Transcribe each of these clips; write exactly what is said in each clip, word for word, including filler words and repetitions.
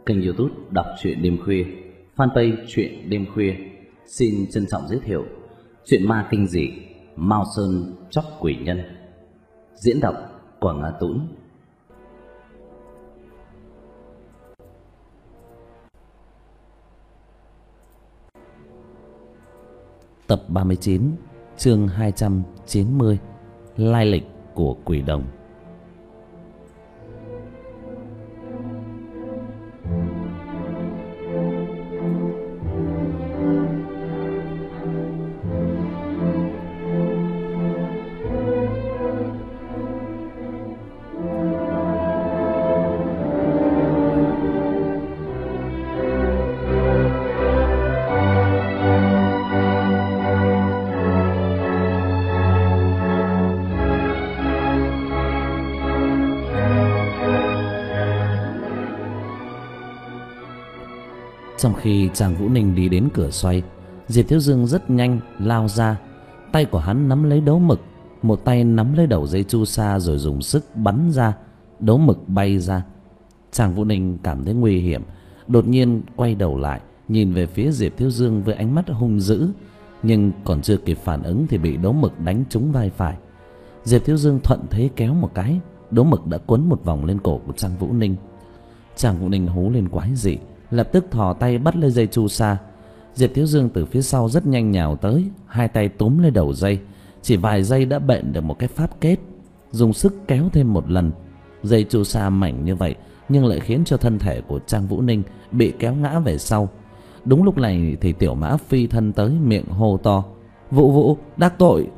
kênh YouTube Đọc truyện đêm khuya, fanpage truyện đêm khuya xin trân trọng giới thiệu truyện ma kinh dị Mao Sơn Chóc Quỷ Nhân. Diễn đọc Quảng Á Tũng. Tập ba mươi chín, chương hai trăm chín mươi. Lai lịch của quỷ đồng. Trong khi chàng Vũ Ninh đi đến cửa xoay, Diệp Thiếu Dương rất nhanh lao ra. Tay của hắn nắm lấy đấu mực, một tay nắm lấy đầu dây chu sa rồi dùng sức bắn ra. Đấu mực bay ra. Chàng Vũ Ninh cảm thấy nguy hiểm, đột nhiên quay đầu lại, nhìn về phía Diệp Thiếu Dương với ánh mắt hung dữ. Nhưng còn chưa kịp phản ứng thì bị đấu mực đánh trúng vai phải. Diệp Thiếu Dương thuận thế kéo một cái, đấu mực đã quấn một vòng lên cổ của chàng Vũ Ninh. Chàng Vũ Ninh hú lên quái dị, lập tức thò tay bắt lấy dây chu sa. Diệp Thiếu Dương từ phía sau rất nhanh nhào tới, hai tay túm lấy đầu dây. Chỉ vài giây đã bện được một cái pháp kết. Dùng sức kéo thêm một lần. Dây chu sa mảnh như vậy nhưng lại khiến cho thân thể của Trang Vũ Ninh bị kéo ngã về sau. Đúng lúc này thì Tiểu Mã phi thân tới, miệng hô to: "Vũ Vũ, đắc tội!"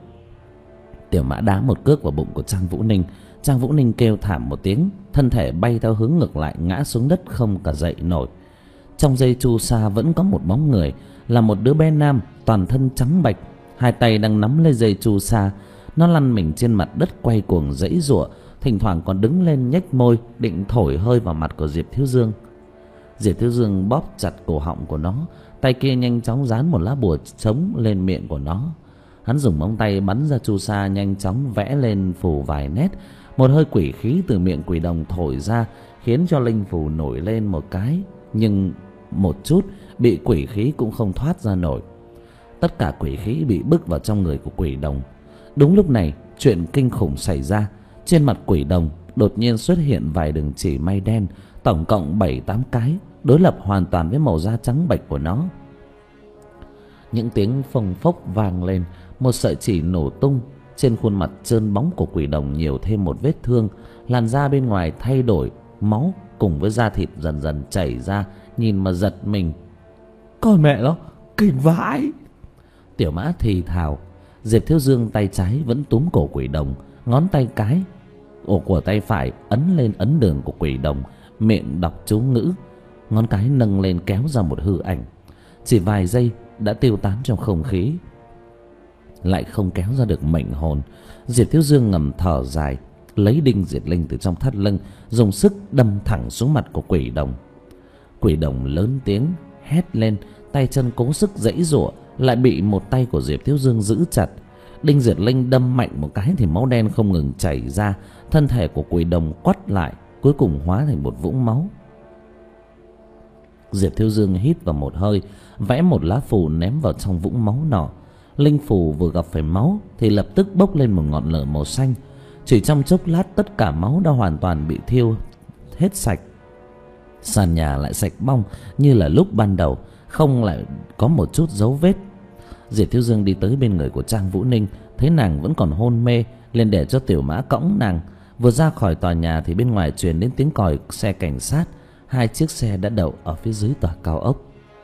Tiểu Mã đá một cước vào bụng của Trang Vũ Ninh. Trang Vũ Ninh kêu thảm một tiếng, thân thể bay theo hướng ngược lại, ngã xuống đất không cả dậy nổi. Trong dây chu sa vẫn có một bóng người, là một đứa bé nam, toàn thân trắng bạch, hai tay đang nắm lấy dây chu sa. Nó lăn mình trên mặt đất quay cuồng giãy giụa, thỉnh thoảng còn đứng lên nhếch môi định thổi hơi vào mặt của Diệp Thiếu Dương. Diệp Thiếu Dương bóp chặt cổ họng của nó, tay kia nhanh chóng dán một lá bùa trống lên miệng của nó. Hắn dùng móng tay bắn ra chu sa, nhanh chóng vẽ lên phù vài nét. Một hơi quỷ khí từ miệng quỷ đồng thổi ra, khiến cho linh phù nổi lên một cái, nhưng một chút bị quỷ khí cũng không thoát ra nổi. Tất cả quỷ khí bị bức vào trong người của quỷ đồng. Đúng lúc này chuyện kinh khủng xảy ra. Trên mặt quỷ đồng đột nhiên xuất hiện vài đường chỉ may đen, tổng cộng bảy tám cái, đối lập hoàn toàn với màu da trắng bệch của nó. Những tiếng phồng phốc vang lên, một sợi chỉ nổ tung. Trên khuôn mặt trơn bóng của quỷ đồng nhiều thêm một vết thương, làn da bên ngoài thay đổi, máu cùng với da thịt dần dần chảy ra, nhìn mà giật mình. "Con mẹ nó, kinh vãi!" Tiểu Mã thì thào. Diệp Thiếu Dương tay trái vẫn túm cổ quỷ đồng, ngón tay cái ổ của tay phải ấn lên ấn đường của quỷ đồng, miệng đọc chú ngữ, ngón cái nâng lên kéo ra một hư ảnh. Chỉ vài giây đã tiêu tán trong không khí, lại không kéo ra được mệnh hồn. Diệp Thiếu Dương ngầm thở dài, lấy đinh diệt linh từ trong thắt lưng, dùng sức đâm thẳng xuống mặt của quỷ đồng. Quỷ đồng lớn tiếng hét lên, tay chân cố sức giãy giụa, lại bị một tay của Diệp Thiếu Dương giữ chặt. Đinh diệt linh đâm mạnh một cái thì máu đen không ngừng chảy ra, thân thể của quỷ đồng quắt lại, cuối cùng hóa thành một vũng máu. Diệp Thiếu Dương hít vào một hơi, vẽ một lá phù ném vào trong vũng máu nọ. Linh phù vừa gặp phải máu thì lập tức bốc lên một ngọn lửa màu xanh. Chỉ trong chốc lát tất cả máu đã hoàn toàn bị thiêu hết sạch. Sàn nhà lại sạch bong như là lúc ban đầu, không lại có một chút dấu vết. Diệp Thiếu Dương đi tới bên người của Trang Vũ Ninh, thấy nàng vẫn còn hôn mê, liền để cho Tiểu Mã cõng nàng. Vừa ra khỏi tòa nhà thì bên ngoài truyền đến tiếng còi xe cảnh sát. Hai chiếc xe đã đậu ở phía dưới tòa cao ốc.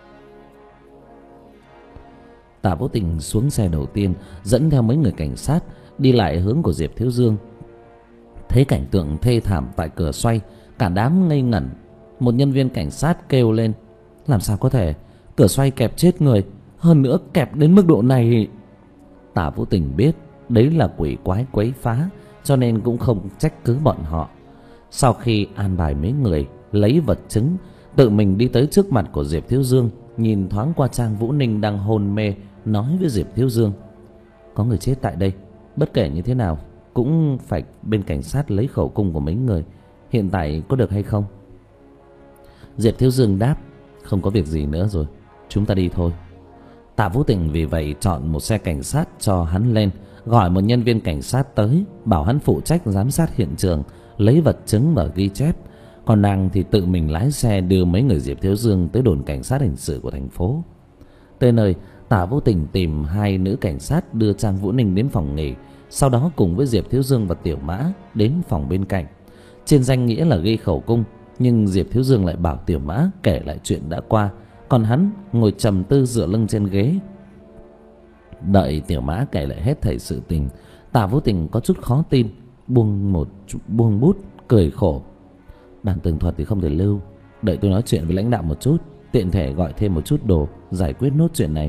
Tạ Vô Tình xuống xe đầu tiên, dẫn theo mấy người cảnh sát đi lại hướng của Diệp Thiếu Dương. Thấy cảnh tượng thê thảm tại cửa xoay, cả đám ngây ngẩn. Một nhân viên cảnh sát kêu lên: "Làm sao có thể, cửa xoay kẹp chết người, hơn nữa kẹp đến mức độ này." Tạ Vô Tình biết đấy là quỷ quái quấy phá, cho nên cũng không trách cứ bọn họ. Sau khi an bài mấy người lấy vật chứng, tự mình đi tới trước mặt của Diệp Thiếu Dương, nhìn thoáng qua Trang Vũ Ninh đang hôn mê, nói với Diệp Thiếu Dương: "Có người chết tại đây, bất kể như thế nào cũng phải bên cảnh sát lấy khẩu cung của mấy người. Hiện tại có được hay không?" Diệp Thiếu Dương đáp: Không có việc gì nữa rồi, chúng ta đi thôi. Tạ Vũ Tình vì vậy chọn một xe cảnh sát cho hắn lên, gọi một nhân viên cảnh sát tới, bảo hắn phụ trách giám sát hiện trường, lấy vật chứng và ghi chép. Còn nàng thì tự mình lái xe đưa mấy người Diệp Thiếu Dương tới đồn cảnh sát hình sự của thành phố. Tới nơi, Tạ Vũ Tình tìm hai nữ cảnh sát đưa Trang Vũ Ninh đến phòng nghỉ, sau đó cùng với Diệp Thiếu Dương và Tiểu Mã đến phòng bên cạnh. Trên danh nghĩa là ghi khẩu cung, nhưng Diệp Thiếu Dương lại bảo Tiểu Mã kể lại chuyện đã qua, còn hắn ngồi trầm tư dựa lưng trên ghế. Đợi Tiểu Mã kể lại hết thảy sự tình, Tạ Vũ Tình có chút khó tin, buông một buông bút cười khổ. Bản tường thuật thì không thể lưu, đợi tôi nói chuyện với lãnh đạo một chút, tiện thể gọi thêm một chút đồ giải quyết nốt chuyện này.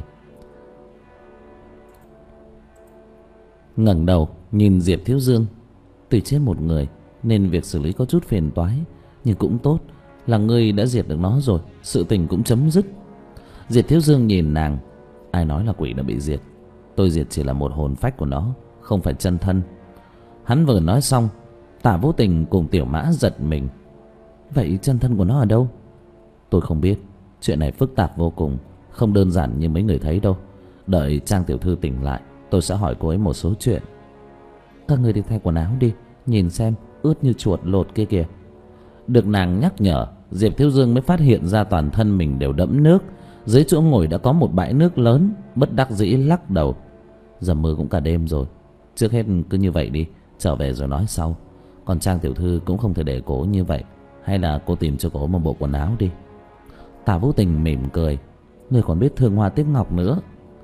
Ngẩng đầu nhìn Diệp Thiếu Dương, tuy chết một người nên việc xử lý có chút phiền toái, nhưng cũng tốt là ngươi đã diệt được nó rồi, sự tình cũng chấm dứt. Diệp Thiếu Dương nhìn nàng: Ai nói là quỷ đã bị diệt? Tôi diệt chỉ là một hồn phách của nó, không phải chân thân. Hắn vừa nói xong, Tạ Vũ Tình cùng Tiểu Mã giật mình. Vậy chân thân của nó ở đâu? Tôi không biết, chuyện này phức tạp vô cùng, không đơn giản như mấy người thấy đâu. Đợi Trang tiểu thư tỉnh lại, tôi sẽ hỏi cô ấy một số chuyện. Các người đi thay quần áo đi, nhìn xem, ướt như chuột lột kia kìa. Được nàng nhắc nhở, Diệp Thiếu Dương mới phát hiện ra toàn thân mình đều đẫm nước. Dưới chỗ ngồi đã có một bãi nước lớn, bất đắc dĩ lắc đầu. Giờ mưa cũng cả đêm rồi, trước hết cứ như vậy đi, trở về rồi nói sau. Còn Trang tiểu thư cũng không thể để cố như vậy, hay là cô tìm cho cô một bộ quần áo đi. Tạ Vũ Tình mỉm cười: Người còn biết thương hoa tiếc ngọc nữa.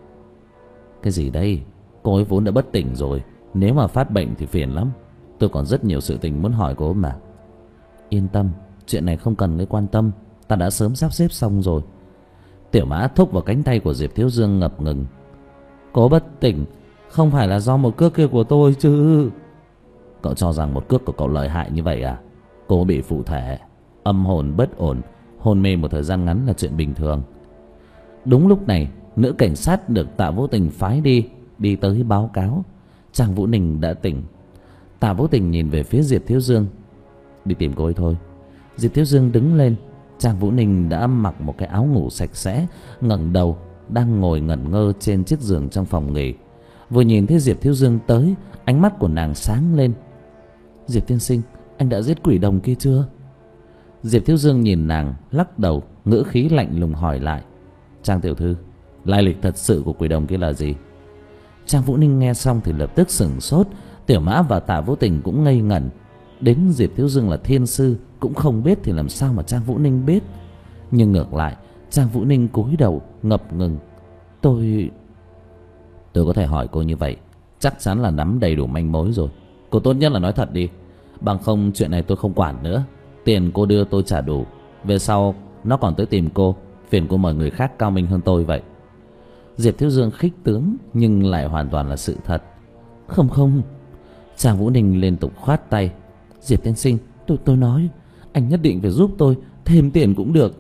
Cái gì đây, cô ấy vốn đã bất tỉnh rồi, nếu mà phát bệnh thì phiền lắm. Tôi còn rất nhiều sự tình muốn hỏi cô mà. Yên tâm, chuyện này không cần ngươi quan tâm, ta đã sớm sắp xếp xong rồi. Tiểu Mã thúc vào cánh tay của Diệp Thiếu Dương ngập ngừng: Cô bất tỉnh không phải là do một cước kia của tôi chứ? Cậu cho rằng một cước của cậu lợi hại như vậy à? Cô bị phụ thể, âm hồn bất ổn, hôn mê một thời gian ngắn là chuyện bình thường. Đúng lúc này, nữ cảnh sát được Tạ Vũ Tình phái đi đi tới báo cáo Trang Vũ Ninh đã tỉnh. Tạ Vũ Tình nhìn về phía Diệp Thiếu Dương: Đi tìm cô ấy thôi. Diệp Thiếu Dương đứng lên. Trang Vũ Ninh đã mặc một cái áo ngủ sạch sẽ, ngẩng đầu, đang ngồi ngẩn ngơ trên chiếc giường trong phòng nghỉ. Vừa nhìn thấy Diệp Thiếu Dương tới, ánh mắt của nàng sáng lên: Diệp tiên sinh, anh đã giết quỷ đồng kia chưa? Diệp Thiếu Dương nhìn nàng, lắc đầu, ngữ khí lạnh lùng hỏi lại: Trang tiểu thư, lai lịch thật sự của quỷ đồng kia là gì? Trang Vũ Ninh nghe xong thì lập tức sửng sốt. Tiểu Mã và Tạ Vũ Tình cũng ngây ngẩn. Đến Diệp Thiếu Dương là thiên sư cũng không biết thì làm sao mà Trang Vũ Ninh biết. Nhưng ngược lại, Trang Vũ Ninh cúi đầu ngập ngừng: Tôi... Tôi có thể hỏi cô như vậy, chắc chắn là nắm đầy đủ manh mối rồi. Cô tốt nhất là nói thật đi, bằng không chuyện này tôi không quản nữa. Tiền cô đưa tôi trả đủ, về sau nó còn tới tìm cô, phiền cô mời người khác cao minh hơn tôi vậy. Diệp Thiếu Dương khích tướng nhưng lại hoàn toàn là sự thật. Không không. Trang Vũ Ninh liên tục khoát tay: Diệp tiên sinh, tôi tôi nói, anh nhất định phải giúp tôi, thêm tiền cũng được.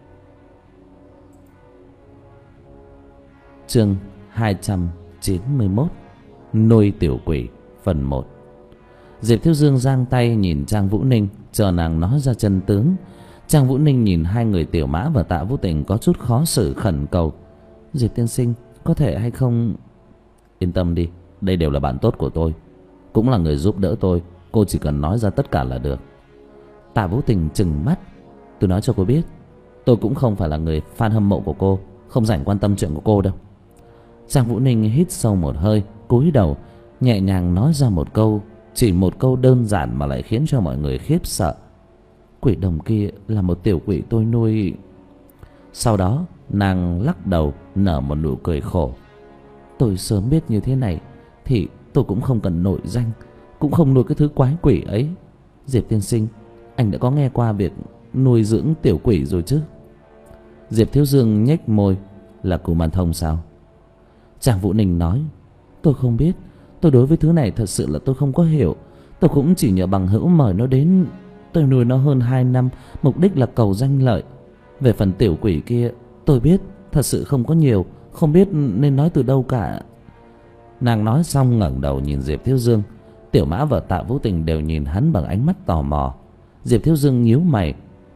Chương hai trăm chín mươi mốt: Nuôi tiểu quỷ phần một. Diệp Thiếu Dương giang tay nhìn Trang Vũ Ninh, chờ nàng nói ra chân tướng. Trang Vũ Ninh nhìn hai người Tiểu Mã và Tạ Vũ Tình có chút khó xử, khẩn cầu: Diệp tiên sinh, có thể hay không... Yên tâm đi, đây đều là bạn tốt của tôi, cũng là người giúp đỡ tôi, cô chỉ cần nói ra tất cả là được. Tạ Vũ Tình trừng mắt: Tôi nói cho cô biết, tôi cũng không phải là người fan hâm mộ của cô, không rảnh quan tâm chuyện của cô đâu. Trang Vũ Ninh hít sâu một hơi, cúi đầu, nhẹ nhàng nói ra một câu, chỉ một câu đơn giản mà lại khiến cho mọi người khiếp sợ: Quỷ đồng kia là một tiểu quỷ tôi nuôi. Sau đó nàng lắc đầu, nở một nụ cười khổ: Tôi sớm biết như thế này thì tôi cũng không cần nổi danh, cũng không nuôi cái thứ quái quỷ ấy. Diệp tiên sinh, anh đã có nghe qua việc nuôi dưỡng tiểu quỷ rồi chứ? Diệp Thiếu Dương nhếch môi: Là cù man thông sao? Trang Vũ Ninh nói: Tôi không biết, tôi đối với thứ này thật sự là tôi không có hiểu. Tôi cũng chỉ nhờ bằng hữu mời nó đến. Tôi nuôi nó hơn hai năm, mục đích là cầu danh lợi. Về phần tiểu quỷ kia, tôi biết thật sự không có nhiều, không biết nên nói từ đâu cả. Nàng nói xong ngẩng đầu nhìn Diệp Thiếu Dương. Tiểu Mã và Tạ Vũ Tình đều nhìn hắn bằng ánh mắt tò mò. Diệp Thiếu Dương nhíu mày: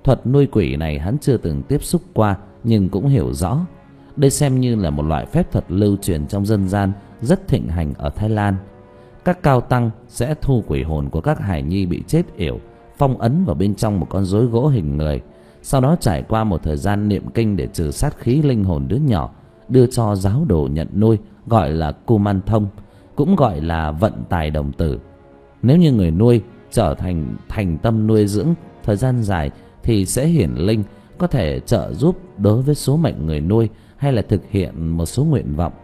Thuật nuôi quỷ này hắn chưa từng tiếp xúc qua, nhưng cũng hiểu rõ. Đây xem như là một loại phép thuật lưu truyền trong dân gian, rất thịnh hành ở Thái Lan. Các cao tăng sẽ thu quỷ hồn của các hài nhi bị chết yểu, phong ấn vào bên trong một con rối gỗ hình người. Sau đó trải qua một thời gian niệm kinh để trừ sát khí linh hồn đứa nhỏ, đưa cho giáo đồ nhận nuôi, gọi là Kuman Thông, cũng gọi là vận tài đồng tử. Nếu như người nuôi trở thành thành tâm nuôi dưỡng thời gian dài thì sẽ hiển linh, có thể trợ giúp đối với số mệnh người nuôi hay là thực hiện một số nguyện vọng.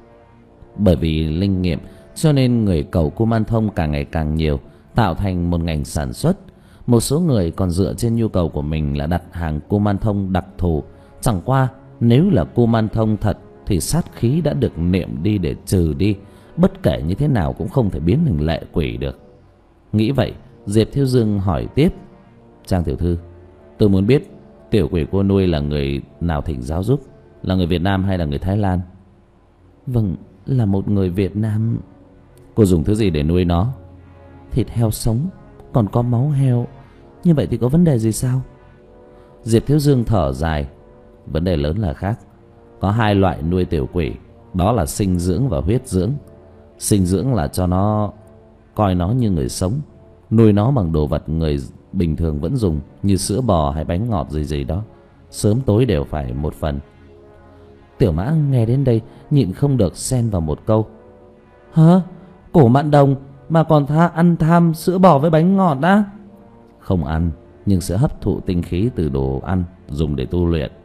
Bởi vì linh nghiệm cho nên người cầu Kuman Thông càng ngày càng nhiều, tạo thành một ngành sản xuất. Một số người còn dựa trên nhu cầu của mình là đặt hàng Kuman Thông đặc thù. Chẳng qua nếu là Kuman Thông thật thì sát khí đã được niệm đi để trừ đi, bất kể như thế nào cũng không thể biến thành lệ quỷ được. Nghĩ vậy, Diệp Thiếu Dương hỏi tiếp: Trang tiểu thư, tôi muốn biết tiểu quỷ cô nuôi là người nào thỉnh giáo giúp, là người Việt Nam hay là người Thái Lan? Vâng, là một người Việt Nam. Cô dùng thứ gì để nuôi nó? Thịt heo sống, còn có máu heo. Như vậy thì có vấn đề gì sao? Diệp Thiếu Dương thở dài: Vấn đề lớn là khác. Có hai loại nuôi tiểu quỷ, đó là sinh dưỡng và huyết dưỡng. Sinh dưỡng là cho nó, coi nó như người sống, nuôi nó bằng đồ vật người bình thường vẫn dùng, như sữa bò hay bánh ngọt gì gì đó, sớm tối đều phải một phần. Tiểu Mã nghe đến đây nhịn không được xen vào một câu: Hả? Cổ Mạn Đồng mà còn tha ăn tham sữa bò với bánh ngọt á? Không ăn, nhưng sẽ hấp thụ tinh khí từ đồ ăn dùng để tu luyện.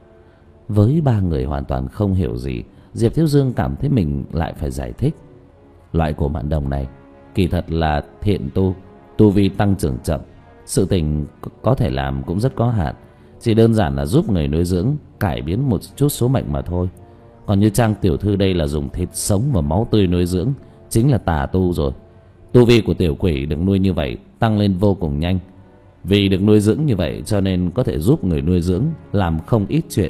Với ba người hoàn toàn không hiểu gì, Diệp Thiếu Dương cảm thấy mình lại phải giải thích. Loại cổ Mạn Đồng này kỳ thật là thiện tu, tu vi tăng trưởng chậm, sự tình có thể làm cũng rất có hạn, chỉ đơn giản là giúp người nuôi dưỡng cải biến một chút số mệnh mà thôi. Còn như Trang tiểu thư đây là dùng thịt sống và máu tươi nuôi dưỡng, chính là tà tu rồi. Tu vi của tiểu quỷ được nuôi như vậy tăng lên vô cùng nhanh. Vì được nuôi dưỡng như vậy cho nên có thể giúp người nuôi dưỡng làm không ít chuyện.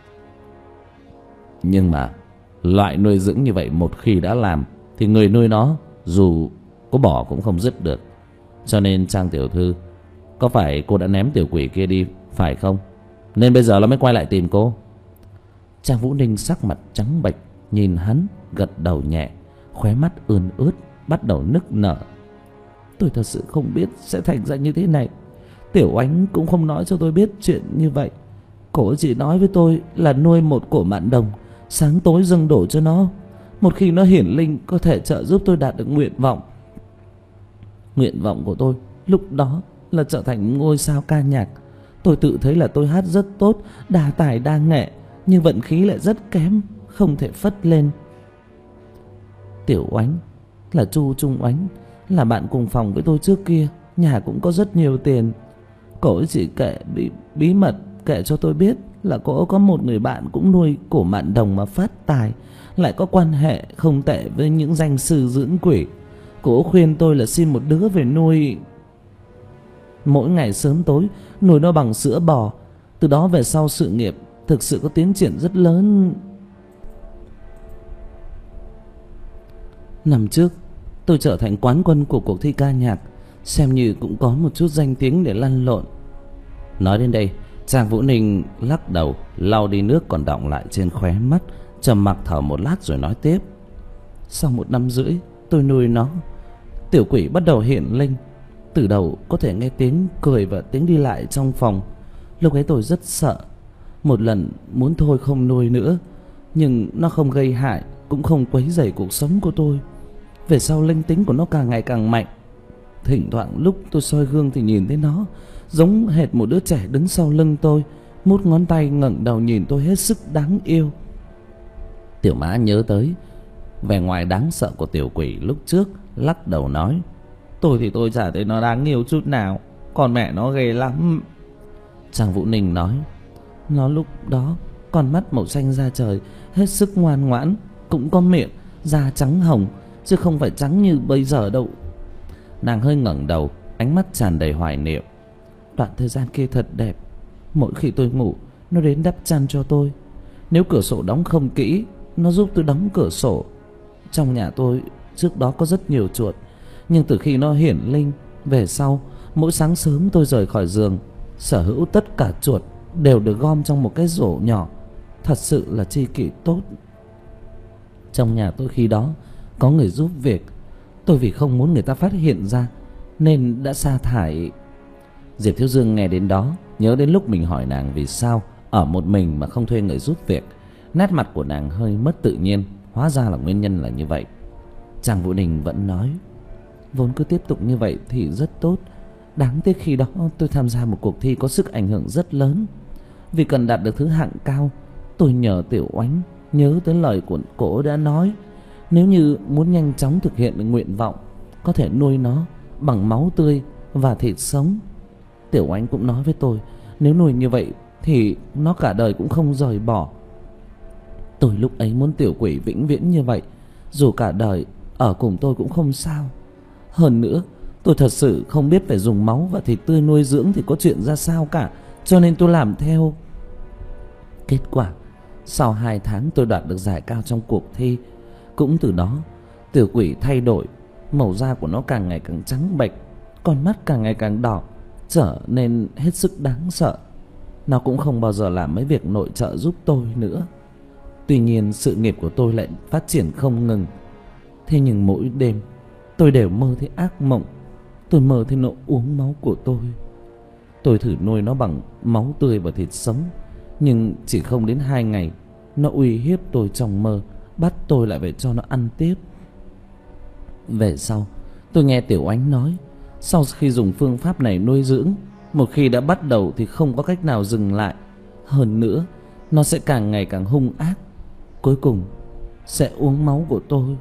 Nhưng mà loại nuôi dưỡng như vậy một khi đã làm thì người nuôi nó dù có bỏ cũng không dứt được. Cho nên Trang tiểu thư, có phải cô đã ném tiểu quỷ kia đi phải không? Nên bây giờ nó mới quay lại tìm cô. Trang Vũ Ninh sắc mặt trắng bệch nhìn hắn, gật đầu nhẹ, khóe mắt ươn ướt, bắt đầu nức nở. Tôi thật sự không biết sẽ thành ra như thế này. Tiểu Ánh cũng không nói cho tôi biết chuyện như vậy. Cổ chỉ nói với tôi là nuôi một cổ Mạn Đồng, sáng tối dâng đổ cho nó. Một khi nó hiển linh có thể trợ giúp tôi đạt được nguyện vọng. Nguyện vọng của tôi lúc đó là trở thành ngôi sao ca nhạc. Tôi tự thấy là tôi hát rất tốt, đa tài đa nghệ, nhưng vận khí lại rất kém, không thể phất lên. Tiểu Oánh là Chu Trung Oánh, là bạn cùng phòng với tôi trước kia, nhà cũng có rất nhiều tiền. Cô ấy chỉ kể bí, bí mật kể cho tôi biết là cô ấy có một người bạn cũng nuôi cổ Mạn Đồng mà phát tài, lại có quan hệ không tệ với những danh sư dưỡng quỷ. Cô ấy khuyên tôi là xin một đứa về nuôi, mỗi ngày sớm tối nuôi nó bằng sữa bò. Từ đó về sau sự nghiệp thực sự có tiến triển rất lớn. Năm trước tôi trở thành quán quân của cuộc thi ca nhạc, xem như cũng có một chút danh tiếng để lăn lộn. Nói đến đây, Trang Vũ Ninh lắc đầu, lau đi nước còn đọng lại trên khóe mắt, trầm mặc thở một lát rồi nói tiếp. Sau một năm rưỡi tôi nuôi nó, tiểu quỷ bắt đầu hiện linh. Từ đầu có thể nghe tiếng cười và tiếng đi lại trong phòng. Lúc ấy tôi rất sợ. Một lần muốn thôi không nuôi nữa, nhưng nó không gây hại, cũng không quấy rầy cuộc sống của tôi. Về sau linh tính của nó càng ngày càng mạnh. Thỉnh thoảng lúc tôi soi gương thì nhìn thấy nó giống hệt một đứa trẻ đứng sau lưng tôi, mút ngón tay ngẩng đầu nhìn tôi hết sức đáng yêu. Tiểu Mã nhớ tới vẻ ngoài đáng sợ của tiểu quỷ lúc trước, lắc đầu nói. Tôi thì tôi chả thấy nó đáng yêu chút nào, còn mẹ nó ghê lắm. Trang Vũ Ninh nói. Nó lúc đó con mắt màu xanh da trời, hết sức ngoan ngoãn, cũng có miệng, da trắng hồng, chứ không phải trắng như bây giờ đâu. Nàng hơi ngẩng đầu, ánh mắt tràn đầy hoài niệm. Đoạn thời gian kia thật đẹp. Mỗi khi tôi ngủ, nó đến đắp chăn cho tôi. Nếu cửa sổ đóng không kỹ, nó giúp tôi đóng cửa sổ. Trong nhà tôi trước đó có rất nhiều chuột, nhưng từ khi nó hiển linh về sau, mỗi sáng sớm tôi rời khỏi giường, sở hữu tất cả chuột đều được gom trong một cái rổ nhỏ. Thật sự là tri kỷ tốt. Trong nhà tôi khi đó có người giúp việc. Tôi vì không muốn người ta phát hiện ra nên đã sa thải. Diệp Thiếu Dương nghe đến đó, nhớ đến lúc mình hỏi nàng vì sao ở một mình mà không thuê người giúp việc. Nét mặt của nàng hơi mất tự nhiên. Hóa ra là nguyên nhân là như vậy. Trang Vũ Ninh vẫn nói, vốn cứ tiếp tục như vậy thì rất tốt. Đáng tiếc khi đó tôi tham gia một cuộc thi có sức ảnh hưởng rất lớn. Vì cần đạt được thứ hạng cao, tôi nhờ Tiểu Oánh nhớ tới lời của cổ đã nói, nếu như muốn nhanh chóng thực hiện được nguyện vọng, có thể nuôi nó bằng máu tươi và thịt sống. Tiểu Oánh cũng nói với tôi, nếu nuôi như vậy thì nó cả đời cũng không rời bỏ. Tôi lúc ấy muốn tiểu quỷ vĩnh viễn như vậy, dù cả đời ở cùng tôi cũng không sao. Hơn nữa, tôi thật sự không biết phải dùng máu và thịt tươi nuôi dưỡng thì có chuyện ra sao cả, cho nên tôi làm theo. Kết quả, sau hai tháng tôi đoạt được giải cao trong cuộc thi. Cũng từ đó, tiểu quỷ thay đổi, màu da của nó càng ngày càng trắng bệch, con mắt càng ngày càng đỏ, trở nên hết sức đáng sợ. Nó cũng không bao giờ làm mấy việc nội trợ giúp tôi nữa. Tuy nhiên sự nghiệp của tôi lại phát triển không ngừng. Thế nhưng mỗi đêm tôi đều mơ thấy ác mộng. Tôi mơ thấy nó uống máu của tôi. Tôi thử nuôi nó bằng máu tươi và thịt sống, nhưng chỉ không đến hai ngày, nó uy hiếp tôi trong mơ, bắt tôi lại phải cho nó ăn tiếp. Về sau, tôi nghe Tiểu Oánh nói, sau khi dùng phương pháp này nuôi dưỡng, một khi đã bắt đầu thì không có cách nào dừng lại. Hơn nữa, nó sẽ càng ngày càng hung ác, cuối cùng sẽ uống máu của tôi.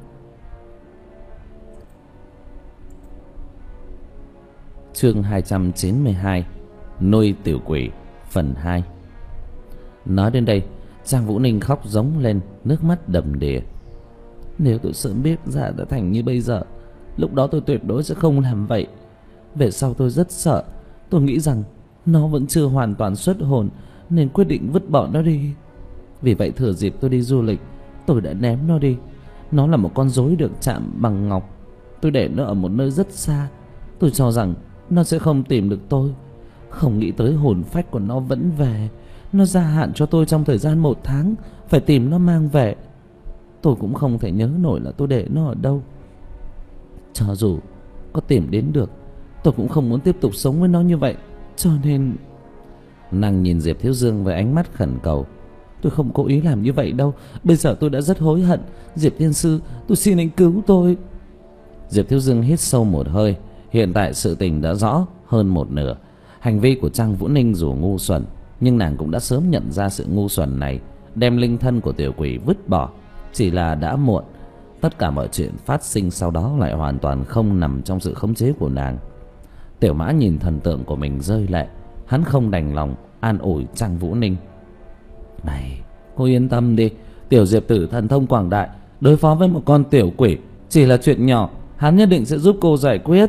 Chương hai trăm chín mươi hai, nuôi tiểu quỷ phần hai. Nói đến đây, Trang Vũ Ninh khóc rống lên, nước mắt đầm đìa. Nếu tôi sớm biết ra đã thành như bây giờ, lúc đó tôi tuyệt đối sẽ không làm vậy. Về sau tôi rất sợ. Tôi nghĩ rằng nó vẫn chưa hoàn toàn xuất hồn, nên quyết định vứt bỏ nó đi. Vì vậy thừa dịp tôi đi du lịch, tôi đã ném nó đi. Nó là một con rối được chạm bằng ngọc. Tôi để nó ở một nơi rất xa. Tôi cho rằng nó sẽ không tìm được tôi. Không nghĩ tới hồn phách của nó vẫn về. Nó gia hạn cho tôi trong thời gian một tháng, phải tìm nó mang về. Tôi cũng không thể nhớ nổi là tôi để nó ở đâu. Cho dù có tìm đến được, tôi cũng không muốn tiếp tục sống với nó như vậy. Cho nên... Nàng nhìn Diệp Thiếu Dương với ánh mắt khẩn cầu. Tôi không cố ý làm như vậy đâu. Bây giờ tôi đã rất hối hận. Diệp Tiên Sư, tôi xin anh cứu tôi. Diệp Thiếu Dương hít sâu một hơi. Hiện tại sự tình đã rõ hơn một nửa. Hành vi của Trang Vũ Ninh dù ngu xuẩn, nhưng nàng cũng đã sớm nhận ra sự ngu xuẩn này, đem linh thân của tiểu quỷ vứt bỏ. Chỉ là đã muộn. Tất cả mọi chuyện phát sinh sau đó lại hoàn toàn không nằm trong sự khống chế của nàng. Tiểu Mã nhìn thần tượng của mình rơi lệ. Hắn không đành lòng an ủi Trang Vũ Ninh. Này, cô yên tâm đi. Tiểu Diệp tử thần thông quảng đại, đối phó với một con tiểu quỷ chỉ là chuyện nhỏ. Hắn nhất định sẽ giúp cô giải quyết.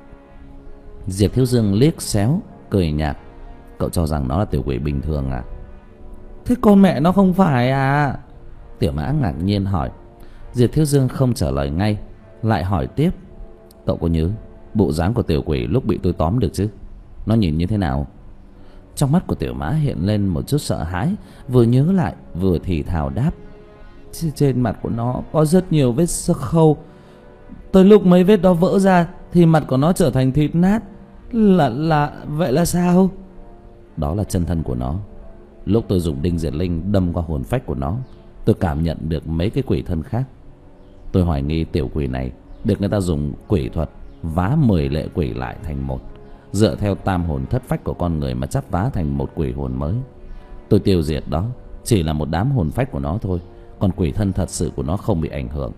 Diệp Thiếu Dương liếc xéo, cười nhạt. Cậu cho rằng nó là tiểu quỷ bình thường à? Thế con mẹ nó không phải à? Tiểu Mã ngạc nhiên hỏi. Diệp Thiếu Dương không trả lời ngay, lại hỏi tiếp. Cậu có nhớ bộ dáng của tiểu quỷ lúc bị tôi tóm được chứ? Nó nhìn như thế nào? Trong mắt của Tiểu Mã hiện lên một chút sợ hãi, vừa nhớ lại vừa thì thào đáp. Trên mặt của nó có rất nhiều vết khâu. Tới lúc mấy vết đó vỡ ra thì mặt của nó trở thành thịt nát. Là là vậy là sao? Đó là chân thân của nó. Lúc tôi dùng đinh diệt linh đâm qua hồn phách của nó, tôi cảm nhận được mấy cái quỷ thân khác. Tôi hoài nghi tiểu quỷ này được người ta dùng quỷ thuật vá mười lệ quỷ lại thành một, dựa theo tam hồn thất phách của con người mà chắp vá thành một quỷ hồn mới. Tôi tiêu diệt đó chỉ là một đám hồn phách của nó thôi, còn quỷ thân thật sự của nó không bị ảnh hưởng.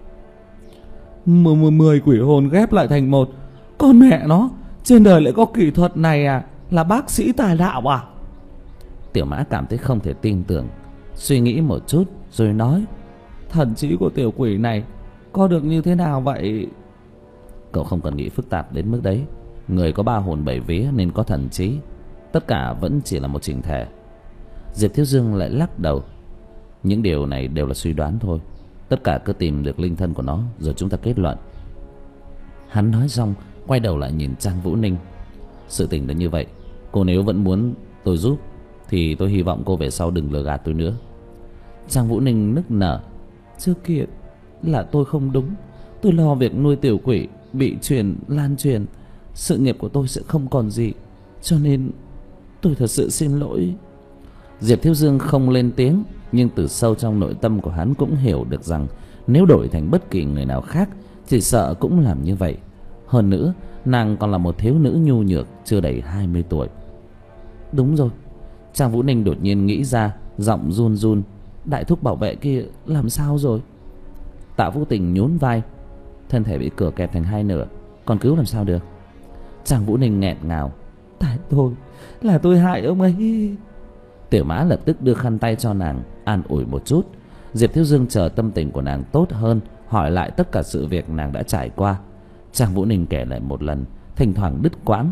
Mười quỷ hồn ghép lại thành một. Con mẹ nó, trên đời lại có kỹ thuật này à? Là bác sĩ tài đạo à? Tiểu Mã cảm thấy không thể tin tưởng, suy nghĩ một chút rồi nói. Thần trí của tiểu quỷ này có được như thế nào vậy? Cậu không cần nghĩ phức tạp đến mức đấy. Người có ba hồn bảy vía nên có thần trí. Tất cả vẫn chỉ là một chỉnh thể. Diệp Thiếu Dương lại lắc đầu. Những điều này đều là suy đoán thôi. Tất cả cứ tìm được linh thân của nó rồi chúng ta kết luận. Hắn nói xong quay đầu lại nhìn Trang Vũ Ninh. Sự tình là như vậy. Cô nếu vẫn muốn tôi giúp thì tôi hy vọng cô về sau đừng lừa gạt tôi nữa. Trang Vũ Ninh nức nở. Trước kia là tôi không đúng. Tôi lo việc nuôi tiểu quỷ bị truyền lan truyền, sự nghiệp của tôi sẽ không còn gì, cho nên tôi thật sự xin lỗi. Diệp Thiếu Dương không lên tiếng, nhưng từ sâu trong nội tâm của hắn cũng hiểu được rằng nếu đổi thành bất kỳ người nào khác chỉ sợ cũng làm như vậy. Hơn nữa, nàng còn là một thiếu nữ nhu nhược chưa đầy hai mươi tuổi. Đúng rồi. Trang Vũ Ninh đột nhiên nghĩ ra, giọng run run. Đại thúc bảo vệ kia làm sao rồi? Tạ Vũ Tình nhún vai. Thân thể bị cửa kẹp thành hai nửa, còn cứu làm sao được. Trang Vũ Ninh nghẹn ngào. Tại tôi, là tôi hại ông ấy. Tiểu Mã lập tức đưa khăn tay cho nàng, an ủi một chút. Diệp Thiếu Dương chờ tâm tình của nàng tốt hơn, hỏi lại tất cả sự việc nàng đã trải qua. Trang Vũ Ninh kể lại một lần, thỉnh thoảng đứt quãng.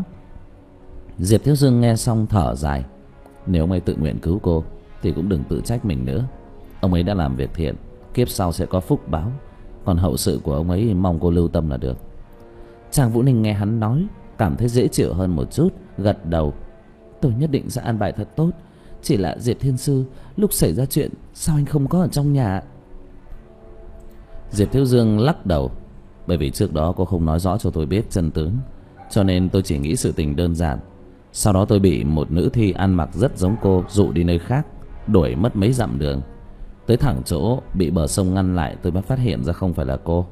Diệp Thiếu Dương nghe xong thở dài. Nếu ông ấy tự nguyện cứu cô thì cũng đừng tự trách mình nữa. Ông ấy đã làm việc thiện, kiếp sau sẽ có phúc báo. Còn hậu sự của ông ấy mong cô lưu tâm là được. Trang Vũ Ninh nghe hắn nói, cảm thấy dễ chịu hơn một chút, gật đầu. Tôi nhất định sẽ an bài thật tốt. Chỉ là Diệp Thiên Sư, lúc xảy ra chuyện sao anh không có ở trong nhà? Diệp Thiếu Dương lắc đầu. Bởi vì trước đó cô không nói rõ cho tôi biết chân tướng, cho nên tôi chỉ nghĩ sự tình đơn giản. Sau đó tôi bị một nữ thi ăn mặc rất giống cô dụ đi nơi khác, đuổi mất mấy dặm đường. Tới thẳng chỗ bị bờ sông ngăn lại, tôi mới phát hiện ra không phải là cô.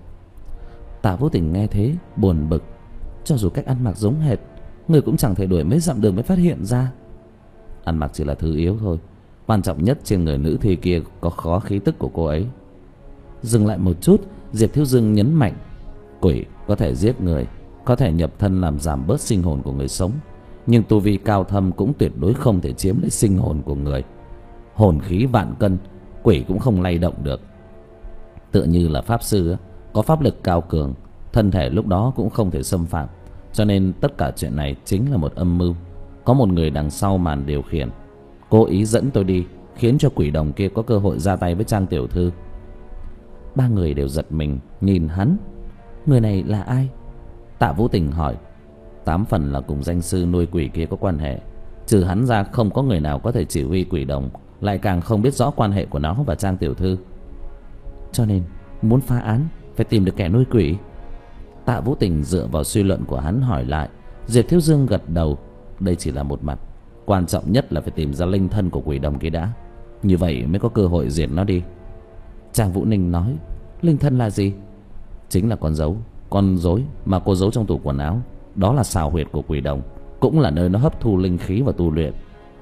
Tạ Vô Tình nghe thế buồn bực. Cho dù cách ăn mặc giống hệt, người cũng chẳng thể đuổi mấy dặm đường mới phát hiện ra. Ăn mặc chỉ là thứ yếu thôi, quan trọng nhất trên người nữ thi kia có khó khí tức của cô ấy. Dừng lại một chút, Diệp Thiếu Dương nhấn mạnh. Quỷ có thể giết người, có thể nhập thân làm giảm bớt sinh hồn của người sống, nhưng tu vi cao thâm cũng tuyệt đối không thể chiếm lấy sinh hồn của người. Hồn khí vạn cân, quỷ cũng không lay động được. Tựa như là pháp sư có pháp lực cao cường, thân thể lúc đó cũng không thể xâm phạm. Cho nên tất cả chuyện này chính là một âm mưu. Có một người đằng sau màn điều khiển, cố ý dẫn tôi đi, khiến cho quỷ đồng kia có cơ hội ra tay với Trang tiểu thư. Ba người đều giật mình nhìn hắn. Người này là ai? Tạ Vũ Tình hỏi. Tám phần là cùng danh sư nuôi quỷ kia có quan hệ. Trừ hắn ra không có người nào có thể chỉ huy quỷ đồng, lại càng không biết rõ quan hệ của nó và Trang tiểu thư. Cho nên muốn phá án phải tìm được kẻ nuôi quỷ. Tạ Vũ Tình dựa vào suy luận của hắn hỏi lại. Diệp Thiếu Dương gật đầu. Đây chỉ là một mặt, quan trọng nhất là phải tìm ra linh thân của quỷ đồng kia đã. Như vậy mới có cơ hội diệt nó đi. Trang Vũ Ninh nói. Linh thân là gì? Chính là con dấu, con rối mà cô giấu trong tủ quần áo. Đó là xào huyệt của quỷ đồng, cũng là nơi nó hấp thu linh khí và tu luyện.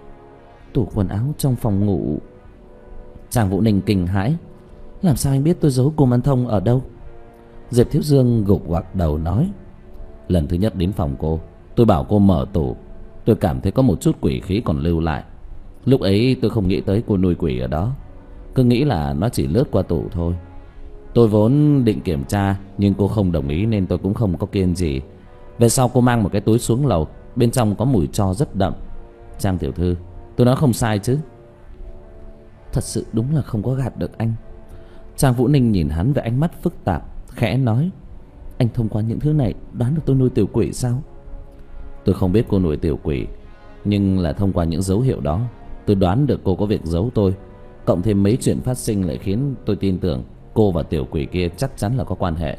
Tủ quần áo trong phòng ngủ? Trang Vũ Ninh kinh hãi. Làm sao anh biết tôi giấu Cù Mân Thông ở đâu? Diệp Thiếu Dương gục gặc đầu nói. Lần thứ nhất đến phòng cô, tôi bảo cô mở tủ, tôi cảm thấy có một chút quỷ khí còn lưu lại. Lúc ấy tôi không nghĩ tới cô nuôi quỷ ở đó, cứ nghĩ là nó chỉ lướt qua tủ thôi. Tôi vốn định kiểm tra, nhưng cô không đồng ý nên tôi cũng không có kiên trì. Về sau cô mang một cái túi xuống lầu, bên trong có mùi tro rất đậm. Trang tiểu thư, tôi nói không sai chứ? Thật sự đúng là không có gạt được anh. Trang Vũ Ninh nhìn hắn với ánh mắt phức tạp, khẽ nói. Anh thông qua những thứ này đoán được tôi nuôi tiểu quỷ sao? Tôi không biết cô nuôi tiểu quỷ, nhưng là thông qua những dấu hiệu đó, tôi đoán được cô có việc giấu tôi. Cộng thêm mấy chuyện phát sinh lại khiến tôi tin tưởng cô và tiểu quỷ kia chắc chắn là có quan hệ.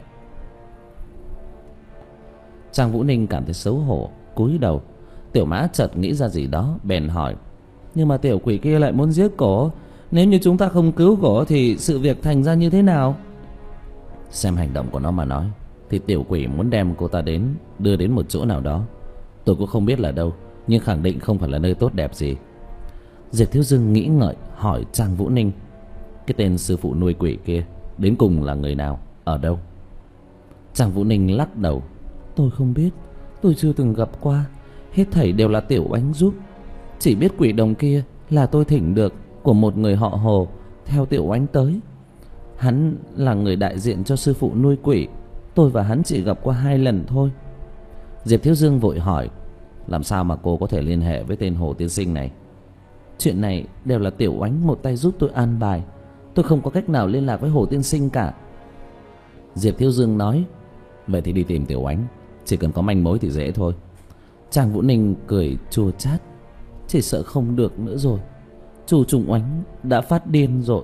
Trang Vũ Ninh cảm thấy xấu hổ, cúi đầu. Tiểu Mã chợt nghĩ ra gì đó, bèn hỏi. Nhưng mà tiểu quỷ kia lại muốn giết cổ. Nếu như chúng ta không cứu cổ thì sự việc thành ra như thế nào? Xem hành động của nó mà nói thì tiểu quỷ muốn đem cô ta đến, đưa đến một chỗ nào đó. Tôi cũng không biết là đâu, nhưng khẳng định không phải là nơi tốt đẹp gì. Diệp Thiếu Dương nghĩ ngợi hỏi Trang Vũ Ninh. Cái tên sư phụ nuôi quỷ kia đến cùng là người nào, ở đâu? Trang Vũ Ninh lắc đầu. Tôi không biết, tôi chưa từng gặp qua. Hết thảy đều là Tiểu Oánh giúp. Chỉ biết quỷ đồng kia là tôi thỉnh được của một người họ Hồ, theo Tiểu Oánh tới. Hắn là người đại diện cho sư phụ nuôi quỷ. Tôi và hắn chỉ gặp qua hai lần thôi. Diệp Thiếu Dương vội hỏi. Làm sao mà cô có thể liên hệ với tên Hồ tiên sinh này? Chuyện này đều là Tiểu Oánh một tay giúp tôi an bài. Tôi không có cách nào liên lạc với Hồ tiên sinh cả. Diệp Thiếu Dương nói. Vậy thì đi tìm Tiểu Oánh, chỉ cần có manh mối thì dễ thôi. Trang Vũ Ninh cười chua chát. Chỉ sợ không được nữa rồi. Chu Trung Oánh đã phát điên rồi.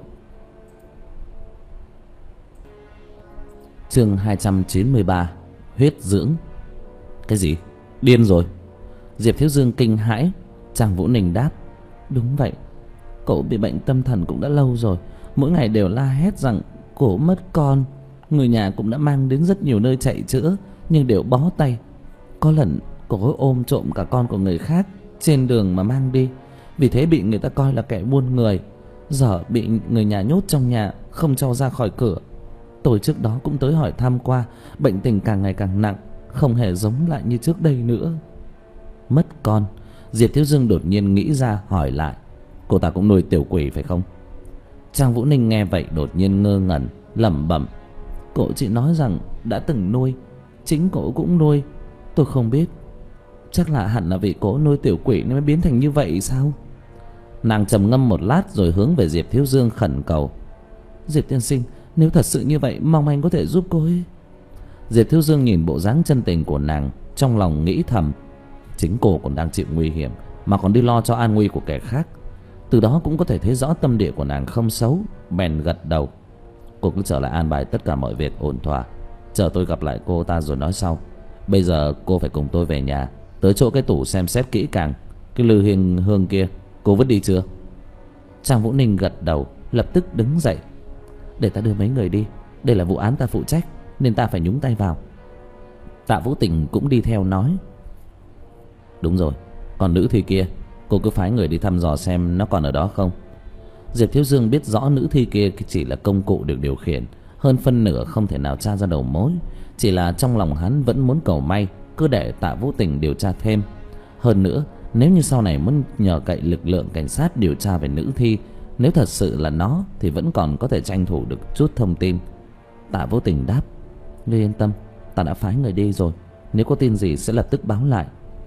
Chương hai trăm chín mươi ba. Huyết dưỡng. Cái gì? Điên rồi? Diệp Thiếu Dương kinh hãi. Trang Vũ Ninh đáp: Đúng vậy. Cậu bị bệnh tâm thần cũng đã lâu rồi. Mỗi ngày đều la hét rằng cổ mất con. Người nhà cũng đã mang đến rất nhiều nơi chạy chữa, nhưng đều bó tay. Có lần cổ ôm trộm cả con của người khác trên đường mà mang đi. Vì thế bị người ta coi là kẻ buôn người. Giờ bị người nhà nhốt trong nhà, không cho ra khỏi cửa. Tôi trước đó cũng tới hỏi thăm qua. Bệnh tình càng ngày càng nặng, không hề giống lại như trước đây nữa. Mất con. Diệp Thiếu Dương đột nhiên nghĩ ra hỏi lại: Cô ta cũng nuôi tiểu quỷ phải không? Trang Vũ Ninh nghe vậy đột nhiên ngơ ngẩn, lẩm bẩm: Cổ chỉ nói rằng đã từng nuôi, chính cổ cũng nuôi. Tôi không biết. Chắc là hẳn là vì cổ nuôi tiểu quỷ nên mới biến thành như vậy sao? Nàng trầm ngâm một lát rồi hướng về Diệp Thiếu Dương khẩn cầu: Diệp tiên sinh, nếu thật sự như vậy, mong anh có thể giúp cô ấy. Diệp Thiếu Dương nhìn bộ dáng chân tình của nàng, trong lòng nghĩ thầm: Chính cô còn đang chịu nguy hiểm mà còn đi lo cho an nguy của kẻ khác. Từ đó cũng có thể thấy rõ tâm địa của nàng không xấu. Bèn gật đầu: Cô cứ trở lại an bài tất cả mọi việc ổn thỏa, chờ tôi gặp lại cô ta rồi nói sau. Bây giờ cô phải cùng tôi về nhà, tới chỗ cái tủ xem xét kỹ càng. Cái lư hương hương kia cô vứt đi chưa? Trang Vũ Ninh gật đầu, lập tức đứng dậy: Để ta đưa mấy người đi. Đây là vụ án ta phụ trách, nên ta phải nhúng tay vào. Tạ Vũ Tình cũng đi theo nói: Đúng rồi, còn nữ thi kia, cô cứ phái người đi thăm dò xem nó còn ở đó không. Diệp Thiếu Dương biết rõ nữ thi kia chỉ là công cụ được điều khiển, hơn phân nửa không thể nào tra ra đầu mối. Chỉ là trong lòng hắn vẫn muốn cầu may, cứ để Tạ Vũ Tình điều tra thêm. Hơn nữa, nếu như sau này muốn nhờ cậy lực lượng cảnh sát điều tra về nữ thi, nếu thật sự là nó thì vẫn còn có thể tranh thủ được chút thông tin. Tạ Vũ Tình đáp: Ngươi yên tâm, ta đã phái người đi rồi. Nếu có tin gì sẽ lập tức báo lại.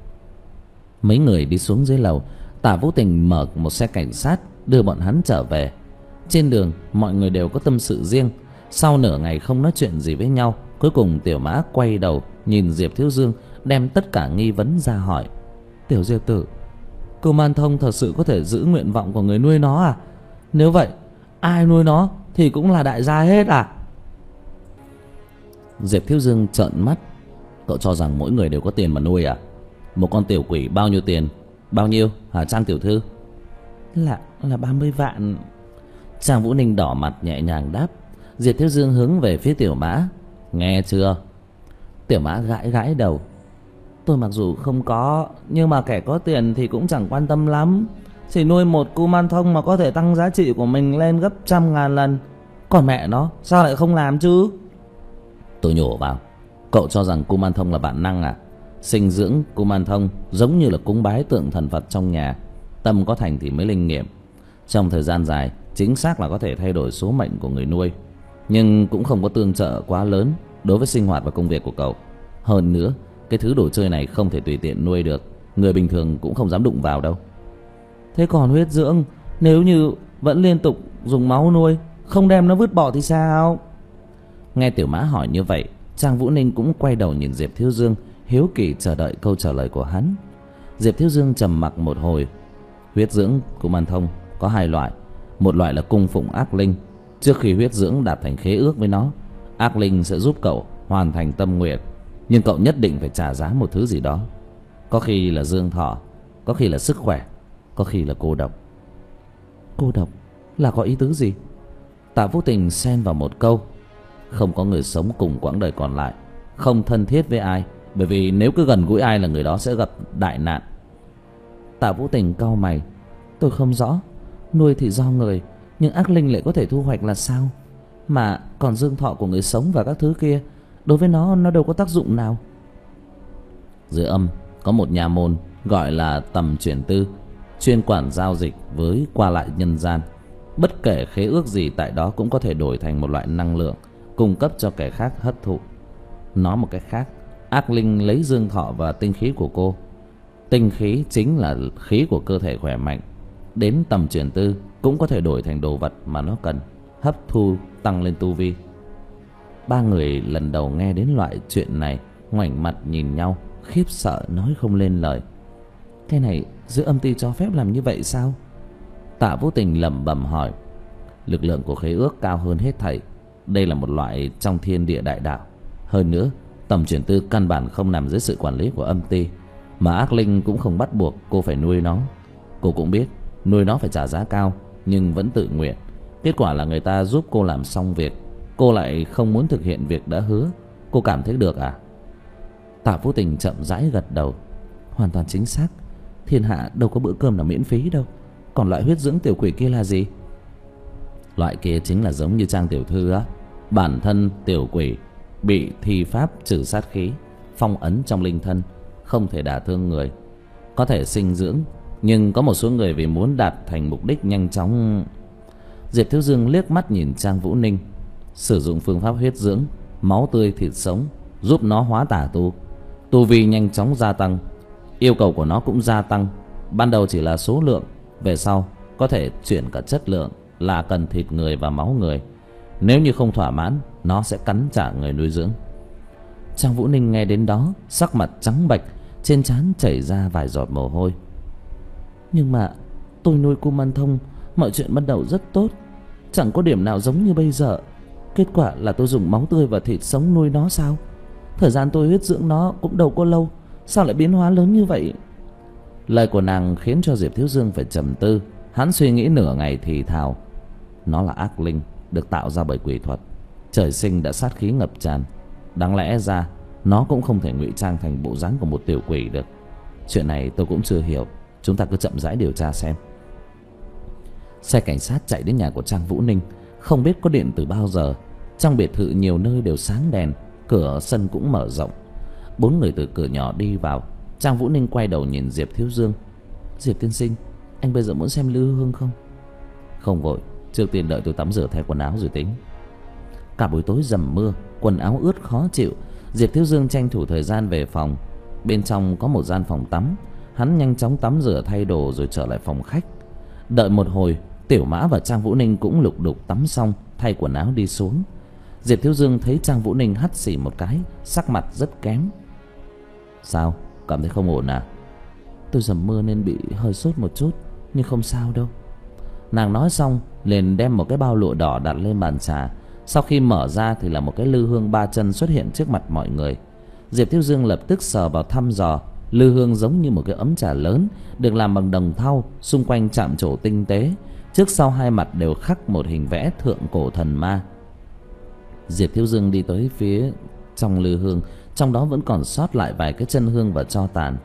Mấy người đi xuống dưới lầu. Tạ Vũ Tình mở một xe cảnh sát đưa bọn hắn trở về. Trên đường mọi người đều có tâm sự riêng. Sau nửa ngày không nói chuyện gì với nhau, cuối cùng Tiểu Mã quay đầu nhìn Diệp Thiếu Dương, đem tất cả nghi vấn ra hỏi: Tiểu Diệp tử, cô Man Thông thật sự có thể giữ nguyện vọng của người nuôi nó à? Nếu vậy, ai nuôi nó thì cũng là đại gia hết à? Diệp Thiếu Dương trợn mắt: Cậu cho rằng mỗi người đều có tiền mà nuôi à? Một con tiểu quỷ bao nhiêu tiền? Bao nhiêu hả Trang tiểu thư? Là là ba mươi vạn. Trang Vũ Ninh đỏ mặt nhẹ nhàng đáp. Diệp Thiếu Dương hướng về phía Tiểu Mã: Nghe chưa? Tiểu Mã gãi gãi đầu: Tôi mặc dù không có, nhưng mà kẻ có tiền thì cũng chẳng quan tâm lắm. Chỉ nuôi một cu Man Thông mà có thể tăng giá trị của mình lên gấp trăm ngàn lần. Còn mẹ nó sao lại không làm chứ? Tôi nhổ vào: Cậu cho rằng cu Man Thông là bản năng à? Sinh dưỡng cu Man Thông giống như là cúng bái tượng thần Phật trong nhà. Tâm có thành thì mới linh nghiệm. Trong thời gian dài chính xác là có thể thay đổi số mệnh của người nuôi, nhưng cũng không có tương trợ quá lớn đối với sinh hoạt và công việc của cậu. Hơn nữa, cái thứ đồ chơi này không thể tùy tiện nuôi được, người bình thường cũng không dám đụng vào đâu. Thế còn huyết dưỡng, nếu như vẫn liên tục dùng máu nuôi, không đem nó vứt bỏ thì sao? Nghe Tiểu Mã hỏi như vậy, Trang Vũ Ninh cũng quay đầu nhìn Diệp Thiếu Dương, hiếu kỳ chờ đợi câu trả lời của hắn. Diệp Thiếu Dương trầm mặc một hồi: Huyết dưỡng của Man Thông có hai loại. Một loại là cung phụng ác linh. Trước khi huyết dưỡng đạt thành khế ước với nó, ác linh sẽ giúp cậu hoàn thành tâm nguyện, nhưng cậu nhất định phải trả giá một thứ gì đó. Có khi là dương thọ, có khi là sức khỏe, có khi là cô độc. Cô độc là có ý tứ gì? Tạ Vũ Tình xen vào một câu: Không có người sống cùng quãng đời còn lại, không thân thiết với ai, bởi vì nếu cứ gần gũi ai là người đó sẽ gặp đại nạn. Tạ Vũ Tình cau mày: Tôi không rõ. Nuôi thì do người, nhưng ác linh lại có thể thu hoạch là sao? Mà còn dương thọ của người sống và các thứ kia, đối với nó nó đâu có tác dụng nào. Dưới âm có một nhà môn gọi là Tầm Chuyển Tư, chuyên quản giao dịch với qua lại nhân gian. Bất kể khế ước gì tại đó cũng có thể đổi thành một loại năng lượng, cung cấp cho kẻ khác hấp thụ. Nói một cách khác, ác linh lấy dương thọ và tinh khí của cô. Tinh khí chính là khí của cơ thể khỏe mạnh. Đến Tầm Chuyển Tư cũng có thể đổi thành đồ vật mà nó cần, hấp thu tăng lên tu vi. Ba người lần đầu nghe đến loại chuyện này, ngoảnh mặt nhìn nhau, khiếp sợ nói không lên lời. Cái này giữa âm ty cho phép làm như vậy sao? Tạ Vũ Tình lẩm bẩm hỏi. Lực lượng của khế ước cao hơn hết thảy. Đây là một loại trong thiên địa đại đạo. Hơn nữa, tầm chuyển tư căn bản không nằm dưới sự quản lý của âm ty, mà ác linh cũng không bắt buộc cô phải nuôi nó. Cô cũng biết nuôi nó phải trả giá cao, nhưng vẫn tự nguyện. Kết quả là người ta giúp cô làm xong việc, cô lại không muốn thực hiện việc đã hứa. Cô cảm thấy được à? Tạ Vũ Tình chậm rãi gật đầu. Hoàn toàn chính xác. Thiên hạ đâu có bữa cơm nào miễn phí đâu. Còn loại huyết dưỡng tiểu quỷ kia là gì? Loại kia chính là giống như Trang tiểu thư á. Bản thân tiểu quỷ bị thi pháp trừ sát khí, phong ấn trong linh thân, không thể đả thương người, có thể sinh dưỡng. Nhưng có một số người vì muốn đạt thành mục đích nhanh chóng. Diệp Thiếu Dương liếc mắt nhìn Trang Vũ Ninh. Sử dụng phương pháp huyết dưỡng, máu tươi thịt sống, giúp nó hóa tà tu, tu vi nhanh chóng gia tăng. Yêu cầu của nó cũng gia tăng. Ban đầu chỉ là số lượng, về sau có thể chuyển cả chất lượng, là cần thịt người và máu người. Nếu như không thỏa mãn, nó sẽ cắn trả người nuôi dưỡng. Trang Vũ Ninh nghe đến đó, sắc mặt trắng bệch, trên trán chảy ra vài giọt mồ hôi. Nhưng mà tôi nuôi Cung An Thông, mọi chuyện ban đầu rất tốt, chẳng có điểm nào giống như bây giờ. Kết quả là tôi dùng máu tươi và thịt sống nuôi nó sao? Thời gian tôi huyết dưỡng nó cũng đâu có lâu, sao lại biến hóa lớn như vậy? Lời của nàng khiến cho Diệp Thiếu Dương phải trầm tư. Hắn suy nghĩ nửa ngày thì thào. Nó là ác linh, được tạo ra bởi quỷ thuật, trời sinh đã sát khí ngập tràn. Đáng lẽ ra nó cũng không thể ngụy trang thành bộ dáng của một tiểu quỷ được. Chuyện này tôi cũng chưa hiểu, chúng ta cứ chậm rãi điều tra xem. Xe cảnh sát chạy đến nhà của Trang Vũ Ninh. Không biết có điện từ bao giờ. Trong biệt thự nhiều nơi đều sáng đèn, cửa sân cũng mở rộng. Bốn người từ cửa nhỏ đi vào. Trang Vũ Ninh quay đầu nhìn Diệp Thiếu Dương. Diệp tiên sinh, anh bây giờ muốn xem Lư Hương không? Không vội, trước tiên đợi tôi tắm rửa thay quần áo rồi tính. Cả buổi tối dầm mưa, quần áo ướt khó chịu. Diệp Thiếu Dương tranh thủ thời gian về phòng. Bên trong có một gian phòng tắm. Hắn nhanh chóng tắm rửa thay đồ rồi trở lại phòng khách. Đợi một hồi, Tiểu Mã và Trang Vũ Ninh cũng lục đục tắm xong, thay quần áo đi xuống. Diệp Thiếu Dương thấy Trang Vũ Ninh hắt xì một cái, sắc mặt rất kém. Sao, cảm thấy không ổn à? Tôi dầm mưa nên bị hơi sốt một chút, nhưng không sao đâu. Nàng nói xong liền đem một cái bao lụa đỏ đặt lên bàn trà. Sau khi mở ra thì là một cái lư hương ba chân xuất hiện trước mặt mọi người. Diệp Thiếu Dương lập tức sờ vào thăm dò. Lư hương giống như một cái ấm trà lớn, được làm bằng đồng thau, xung quanh chạm trổ tinh tế. Trước sau hai mặt đều khắc một hình vẽ thượng cổ thần ma. Diệp Thiếu Dương đi tới phía trong lư hương, trong đó vẫn còn sót lại vài cái chân hương và tro tàn.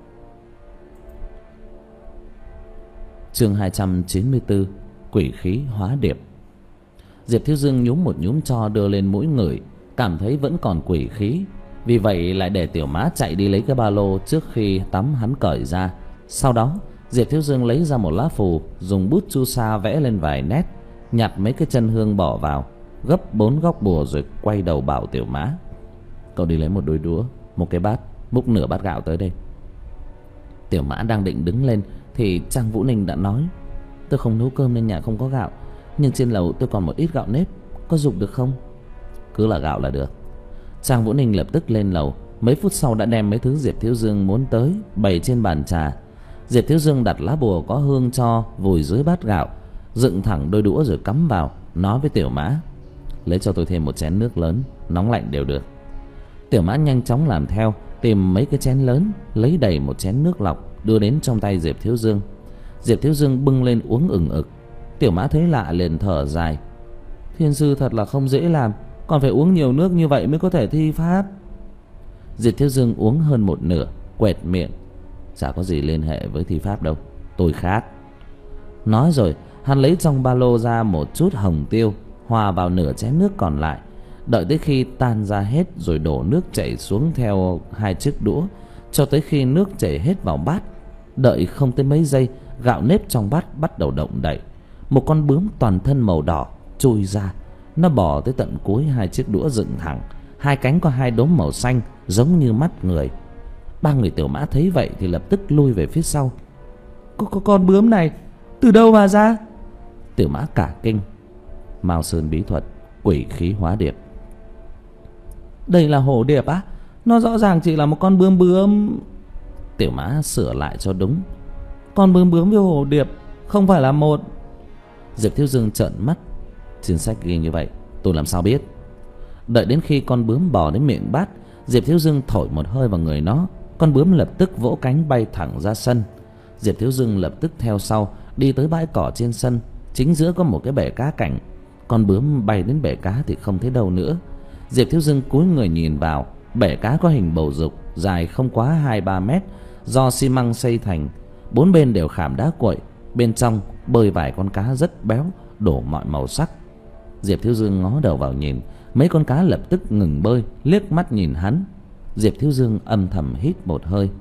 Chương hai trăm chín mươi tư, quỷ khí hóa điệp. Diệp Thiếu Dương nhúng một nhúm tro đưa lên mũi ngửi, cảm thấy vẫn còn quỷ khí. Vì vậy lại để Tiểu Mã chạy đi lấy cái ba lô trước khi tắm hắn cởi ra. Sau đó Diệp Thiếu Dương lấy ra một lá phù, dùng bút chu sa vẽ lên vài nét, nhặt mấy cái chân hương bỏ vào, gấp bốn góc bùa rồi quay đầu bảo Tiểu Mã. Cậu đi lấy một đôi đũa, một cái bát, múc nửa bát gạo tới đây. Tiểu Mã đang định đứng lên thì Trang Vũ Ninh đã nói. Tôi không nấu cơm nên nhà không có gạo, nhưng trên lầu tôi còn một ít gạo nếp, có dùng được không? Cứ là gạo là được. Trang Vũ Ninh lập tức lên lầu. Mấy phút sau đã đem mấy thứ Diệp Thiếu Dương muốn tới bày trên bàn trà. Diệp Thiếu Dương đặt lá bùa có hương cho vùi dưới bát gạo, dựng thẳng đôi đũa rồi cắm vào, nói với Tiểu Mã. Lấy cho tôi thêm một chén nước lớn, nóng lạnh đều được. Tiểu Mã nhanh chóng làm theo, tìm mấy cái chén lớn, lấy đầy một chén nước lọc, đưa đến trong tay Diệp Thiếu Dương. Diệp Thiếu Dương bưng lên uống ừng ực. Tiểu Mã thấy lạ liền thở dài. Thiên sư thật là không dễ làm, còn phải uống nhiều nước như vậy mới có thể thi pháp. Diệp Thiếu Dương uống hơn một nửa, quẹt miệng. Chả có gì liên hệ với thi pháp đâu, tôi khát. Nói rồi hắn lấy trong ba lô ra một chút hồng tiêu, hòa vào nửa chén nước còn lại. Đợi tới khi tan ra hết rồi đổ nước chảy xuống theo hai chiếc đũa, cho tới khi nước chảy hết vào bát. Đợi không tới mấy giây, gạo nếp trong bát bắt đầu động đậy. Một con bướm toàn thân màu đỏ chui ra. Nó bò tới tận cuối hai chiếc đũa dựng thẳng, hai cánh có hai đốm màu xanh giống như mắt người. Ba người Tiểu Mã thấy vậy thì lập tức lui về phía sau. Có, có con bướm này từ đâu mà ra? Tiểu Mã cả kinh. Mao Sơn bí thuật quỷ khí hóa điệp. Đây là hổ điệp á? Nó rõ ràng chỉ là một con bướm bướm. Tiểu Mã sửa lại cho đúng. Con bướm bướm với hồ điệp không phải là một. Diệp Thiếu Dương trợn mắt. Trên sách ghi như vậy, tôi làm sao biết? Đợi đến khi con bướm bò đến miệng bát, Diệp Thiếu Dương thổi một hơi vào người nó. Con bướm lập tức vỗ cánh bay thẳng ra sân. Diệp Thiếu Dương lập tức theo sau, đi tới bãi cỏ trên sân. Chính giữa có một cái bể cá cảnh. Con bướm bay đến bể cá thì không thấy đâu nữa. Diệp Thiếu Dương cúi người nhìn vào. Bể cá có hình bầu dục, dài không quá hai ba mét, do xi măng xây thành. Bốn bên đều khảm đá cuội. Bên trong bơi vài con cá rất béo, đổ mọi màu sắc. Diệp Thiếu Dương ngó đầu vào nhìn. Mấy con cá lập tức ngừng bơi, liếc mắt nhìn hắn. Diệp Thiếu Dương âm thầm hít một hơi.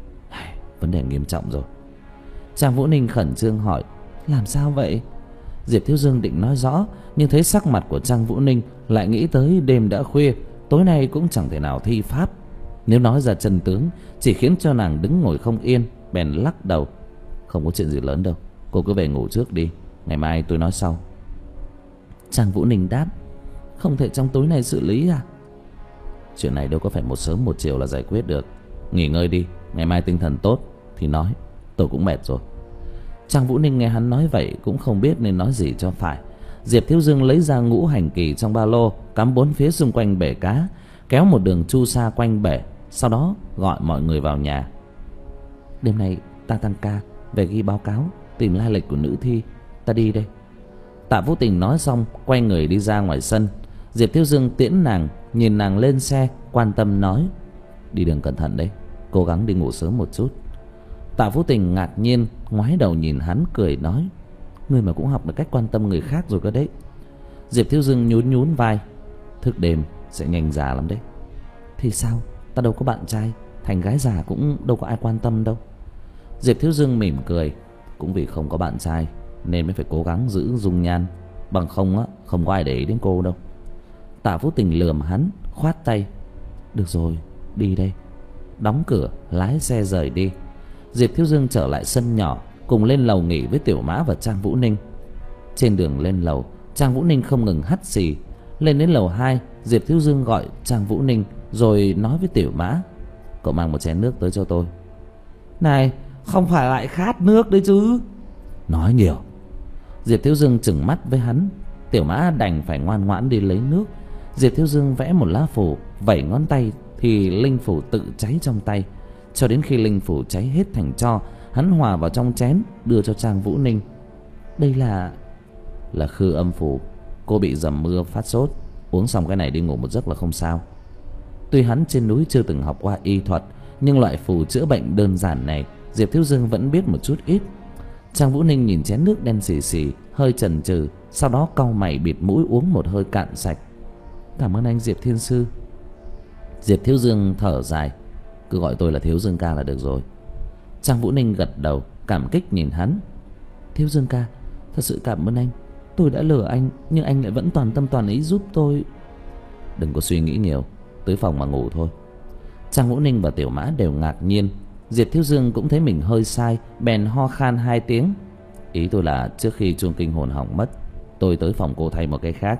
Vấn đề nghiêm trọng rồi. Trang Vũ Ninh khẩn trương hỏi: làm sao vậy? Diệp Thiếu Dương định nói rõ, nhưng thấy sắc mặt của Trang Vũ Ninh, lại nghĩ tới đêm đã khuya, tối nay cũng chẳng thể nào thi pháp. Nếu nói ra chân tướng chỉ khiến cho nàng đứng ngồi không yên, bèn lắc đầu: không có chuyện gì lớn đâu, cô cứ về ngủ trước đi, ngày mai tôi nói sau. Trang Vũ Ninh đáp: không thể trong tối nay xử lý à? Chuyện này đâu có phải một sớm một chiều là giải quyết được. Nghỉ ngơi đi, ngày mai tinh thần tốt thì nói. Tôi cũng mệt rồi. Trang Vũ Ninh nghe hắn nói vậy cũng không biết nên nói gì cho phải. Diệp Thiếu Dương lấy ra ngũ hành kỳ trong ba lô, cắm bốn phía xung quanh bể cá, kéo một đường chu sa quanh bể, sau đó gọi mọi người vào nhà. Đêm nay ta tăng ca về ghi báo cáo, tìm lai lịch của nữ thi. Ta đi đây. Tạ Vũ Tình nói xong quay người đi ra ngoài sân. Diệp Thiếu Dương tiễn nàng, nhìn nàng lên xe, quan tâm nói: đi đường cẩn thận đấy, cố gắng đi ngủ sớm một chút. Tạ Vũ Tình ngạc nhiên ngoái đầu nhìn hắn, cười nói: ngươi mà cũng học được cách quan tâm người khác rồi cơ đấy. Diệp Thiếu Dương nhún nhún vai: thức đêm sẽ nhanh già lắm đấy. Thì sao, ta đâu có bạn trai, thành gái già cũng đâu có ai quan tâm đâu. Diệp Thiếu Dương mỉm cười: cũng vì không có bạn trai nên mới phải cố gắng giữ dung nhan, bằng không á không có ai để ý đến cô đâu. Tạ Vũ Tình lườm hắn, khoát tay: được rồi, đi đây. Đóng cửa, lái xe rời đi. Diệp Thiếu Dương trở lại sân nhỏ, cùng lên lầu nghỉ với Tiểu Mã và Trang Vũ Ninh. Trên đường lên lầu, Trang Vũ Ninh không ngừng hắt xì. Lên đến lầu hai, Diệp Thiếu Dương gọi Trang Vũ Ninh rồi nói với Tiểu Mã: cậu mang một chén nước tới cho tôi. Này, không phải lại khát nước đấy chứ? Nói nhiều. Diệp Thiếu Dương trừng mắt với hắn. Tiểu Mã đành phải ngoan ngoãn đi lấy nước. Diệp Thiếu Dương vẽ một lá phù, vẩy ngón tay thì linh phù tự cháy trong tay. Cho đến khi linh phù cháy hết thành tro, hắn hòa vào trong chén đưa cho Trang Vũ Ninh. Đây là... là khư âm phù. Cô bị dầm mưa phát sốt, uống xong cái này đi ngủ một giấc là không sao. Tuy hắn trên núi chưa từng học qua y thuật, nhưng loại phù chữa bệnh đơn giản này Diệp Thiếu Dương vẫn biết một chút ít. Trang Vũ Ninh nhìn chén nước đen xì xì, hơi chần chừ, sau đó cau mày bịt mũi uống một hơi cạn sạch. Cảm ơn anh Diệp Thiên Sư. Diệp Thiếu Dương thở dài: cứ gọi tôi là Thiếu Dương ca là được rồi. Trang Vũ Ninh gật đầu, cảm kích nhìn hắn. Thiếu Dương ca, thật sự cảm ơn anh. Tôi đã lừa anh, nhưng anh lại vẫn toàn tâm toàn ý giúp tôi. Đừng có suy nghĩ nhiều, tới phòng mà ngủ thôi. Trang Vũ Ninh và Tiểu Mã đều ngạc nhiên. Diệp Thiếu Dương cũng thấy mình hơi sai, bèn ho khan hai tiếng. Ý tôi là trước khi chuông kinh hồn hỏng mất, tôi tới phòng cô thay một cái khác.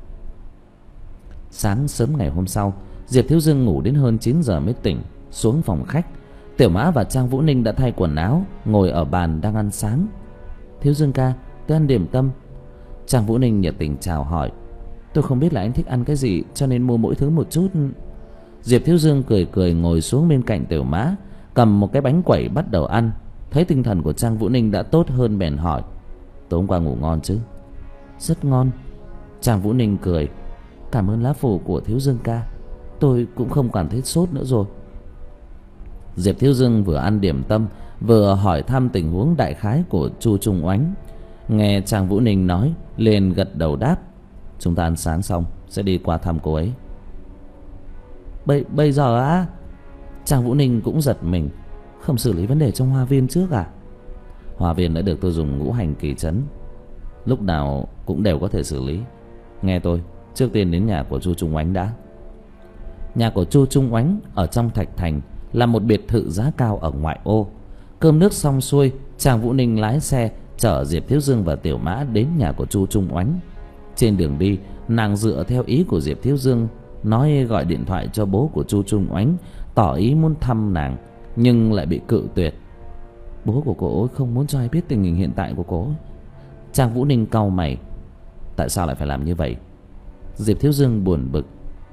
Sáng sớm ngày hôm sau, Diệp Thiếu Dương ngủ đến hơn chín giờ mới tỉnh. Xuống phòng khách, Tiểu Mã và Trang Vũ Ninh đã thay quần áo, ngồi ở bàn đang ăn sáng. Thiếu Dương ca, tôi ăn điểm tâm. Trang Vũ Ninh nhiệt tình chào hỏi. Tôi không biết là anh thích ăn cái gì, cho nên mua mỗi thứ một chút. Diệp Thiếu Dương cười cười ngồi xuống bên cạnh Tiểu Mã, cầm một cái bánh quẩy bắt đầu ăn. Thấy tinh thần của Trang Vũ Ninh đã tốt hơn bèn hỏi: tối hôm qua ngủ ngon chứ? Rất ngon. Trang Vũ Ninh cười: cảm ơn lá phù của Thiếu Dương ca, tôi cũng không cảm thấy sốt nữa rồi. Diệp Thiếu Dương vừa ăn điểm tâm vừa hỏi thăm tình huống đại khái của Chu Trung Oánh. Nghe Trang Vũ Ninh nói, liền gật đầu đáp: chúng ta ăn sáng xong sẽ đi qua thăm cô ấy. Bây, bây giờ á? Trang Vũ Ninh cũng giật mình. Không xử lý vấn đề trong hoa viên trước à? Hoa viên đã được tôi dùng ngũ hành kỳ trấn, lúc nào cũng đều có thể xử lý. Nghe tôi, trước tiên đến nhà của Chu Trung Oánh đã. Nhà của Chu Trung Oánh ở trong Thạch Thành, là một biệt thự giá cao ở ngoại ô. Cơm nước xong xuôi, Trang Vũ Ninh lái xe chở Diệp Thiếu Dương và Tiểu Mã đến nhà của Chu Trung Oánh. Trên đường đi, nàng dựa theo ý của Diệp Thiếu Dương nói gọi điện thoại cho bố của Chu Trung Oánh, tỏ ý muốn thăm nàng, nhưng lại bị cự tuyệt. Bố của cô không muốn cho ai biết tình hình hiện tại của cô. Trang Vũ Ninh cau mày. Tại sao lại phải làm như vậy? Diệp Thiếu Dương buồn bực.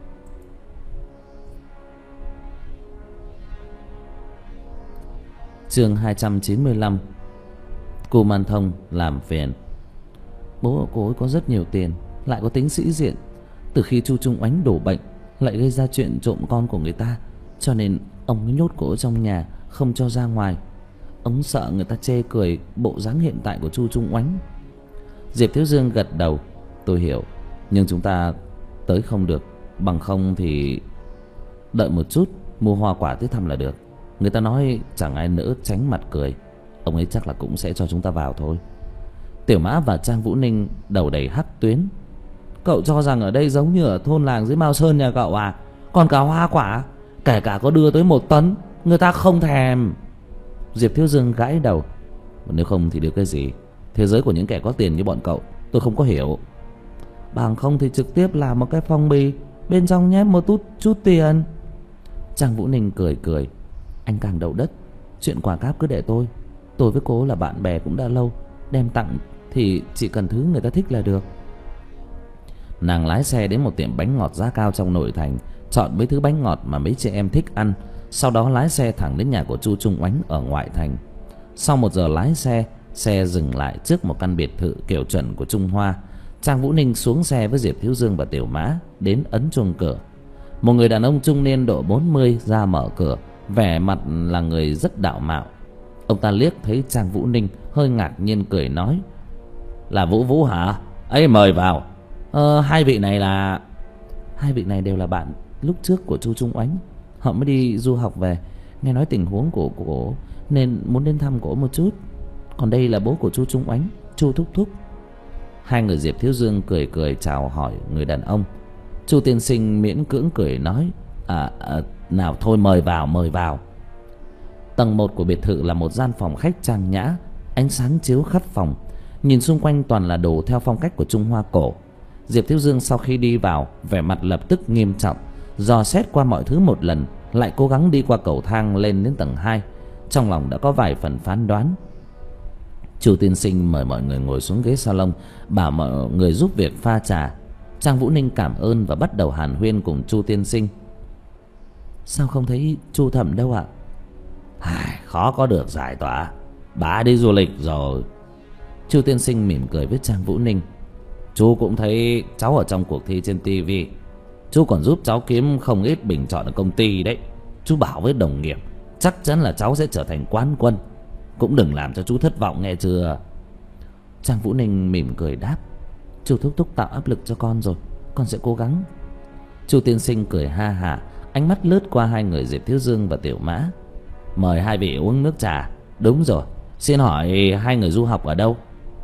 Chương hai trăm chín mươi lăm. Cô Man Thông làm phiền. Bố của cô ấy có rất nhiều tiền, lại có tính sĩ diện. Từ khi Chu Trung Oánh đổ bệnh, lại gây ra chuyện trộm con của người ta, cho nên ông ấy nhốt cô ở trong nhà, không cho ra ngoài. Ông sợ người ta chê cười bộ dáng hiện tại của Chu Trung Oánh. Diệp Thiếu Dương gật đầu. Tôi hiểu, nhưng chúng ta tới không được. Bằng không thì đợi một chút, mua hoa quả tới thăm là được. Người ta nói chẳng ai nỡ tránh mặt cười. Ông ấy chắc là cũng sẽ cho chúng ta vào thôi. Tiểu Mã và Trang Vũ Ninh đầu đầy hắc tuyến. Cậu cho rằng ở đây giống như ở thôn làng dưới Mao Sơn nhà cậu à? Còn cả hoa quả, kể cả có đưa tới một tấn, người ta không thèm. Diệp Thiếu Dương gãi đầu. Nếu không thì được cái gì? Thế giới của những kẻ có tiền như bọn cậu tôi không có hiểu. Bằng không thì trực tiếp làm một cái phong bì, bên trong nhét một chút, chút tiền. Trang Vũ Ninh cười cười. Anh càng đầu đất. Chuyện quà cáp cứ để tôi. Tôi với cô là bạn bè cũng đã lâu. Đem tặng thì chỉ cần thứ người ta thích là được. Nàng lái xe đến một tiệm bánh ngọt giá cao trong nội thành, chọn mấy thứ bánh ngọt mà mấy chị em thích ăn. Sau đó lái xe thẳng đến nhà của Chu Trung Oánh ở ngoại thành. Sau một giờ lái xe, xe dừng lại trước một căn biệt thự kiểu chuẩn của Trung Hoa. Trang Vũ Ninh xuống xe với Diệp Thiếu Dương và Tiểu Mã, đến ấn chuông cửa. Một người đàn ông trung niên độ bốn mươi ra mở cửa, vẻ mặt là người rất đạo mạo. Ông ta liếc thấy Trang Vũ Ninh, hơi ngạc nhiên cười nói: Là Vũ Vũ hả? Ấy, mời vào. Ờ, hai vị này là... Hai vị này đều là bạn lúc trước của Chu Trung Oánh. Họ mới đi du học về, nghe nói tình huống của cổ nên muốn đến thăm cổ một chút. Còn đây là bố của Chu Trung Oánh, Chu Thúc Thúc. Hai người Diệp Thiếu Dương cười cười chào hỏi người đàn ông. Chu tiên sinh miễn cưỡng cười nói: à, à nào thôi, mời vào, mời vào. Tầng một của biệt thự là một gian phòng khách trang nhã, ánh sáng chiếu khắp phòng. Nhìn xung quanh toàn là đồ theo phong cách của Trung Hoa cổ. Diệp Thiếu Dương sau khi đi vào, vẻ mặt lập tức nghiêm trọng, dò xét qua mọi thứ một lần, lại cố gắng đi qua cầu thang lên đến tầng hai. Trong lòng đã có vài phần phán đoán. Chu tiên sinh mời mọi người ngồi xuống ghế salon, bảo mọi người giúp việc pha trà. Trang Vũ Ninh cảm ơn và bắt đầu hàn huyên cùng Chu tiên sinh. Sao không thấy Chu Thẩm đâu ạ? À, khó có được giải tỏa, bà đi du lịch rồi. Chu tiên sinh mỉm cười với Trang Vũ Ninh. Chú cũng thấy cháu ở trong cuộc thi trên tivi. Chú còn giúp cháu kiếm không ít bình chọn ở công ty đấy. Chú bảo với đồng nghiệp chắc chắn là cháu sẽ trở thành quán quân. Cũng đừng làm cho chú thất vọng nghe chưa? Trang Vũ Ninh mỉm cười đáp: Chu Thúc Thúc tạo áp lực cho con rồi, con sẽ cố gắng. Chu tiên sinh cười ha hả, ánh mắt lướt qua hai người Diệp Thiếu Dương và Tiểu Mã. Mời hai vị uống nước trà. Đúng rồi, xin hỏi hai người du học ở đâu?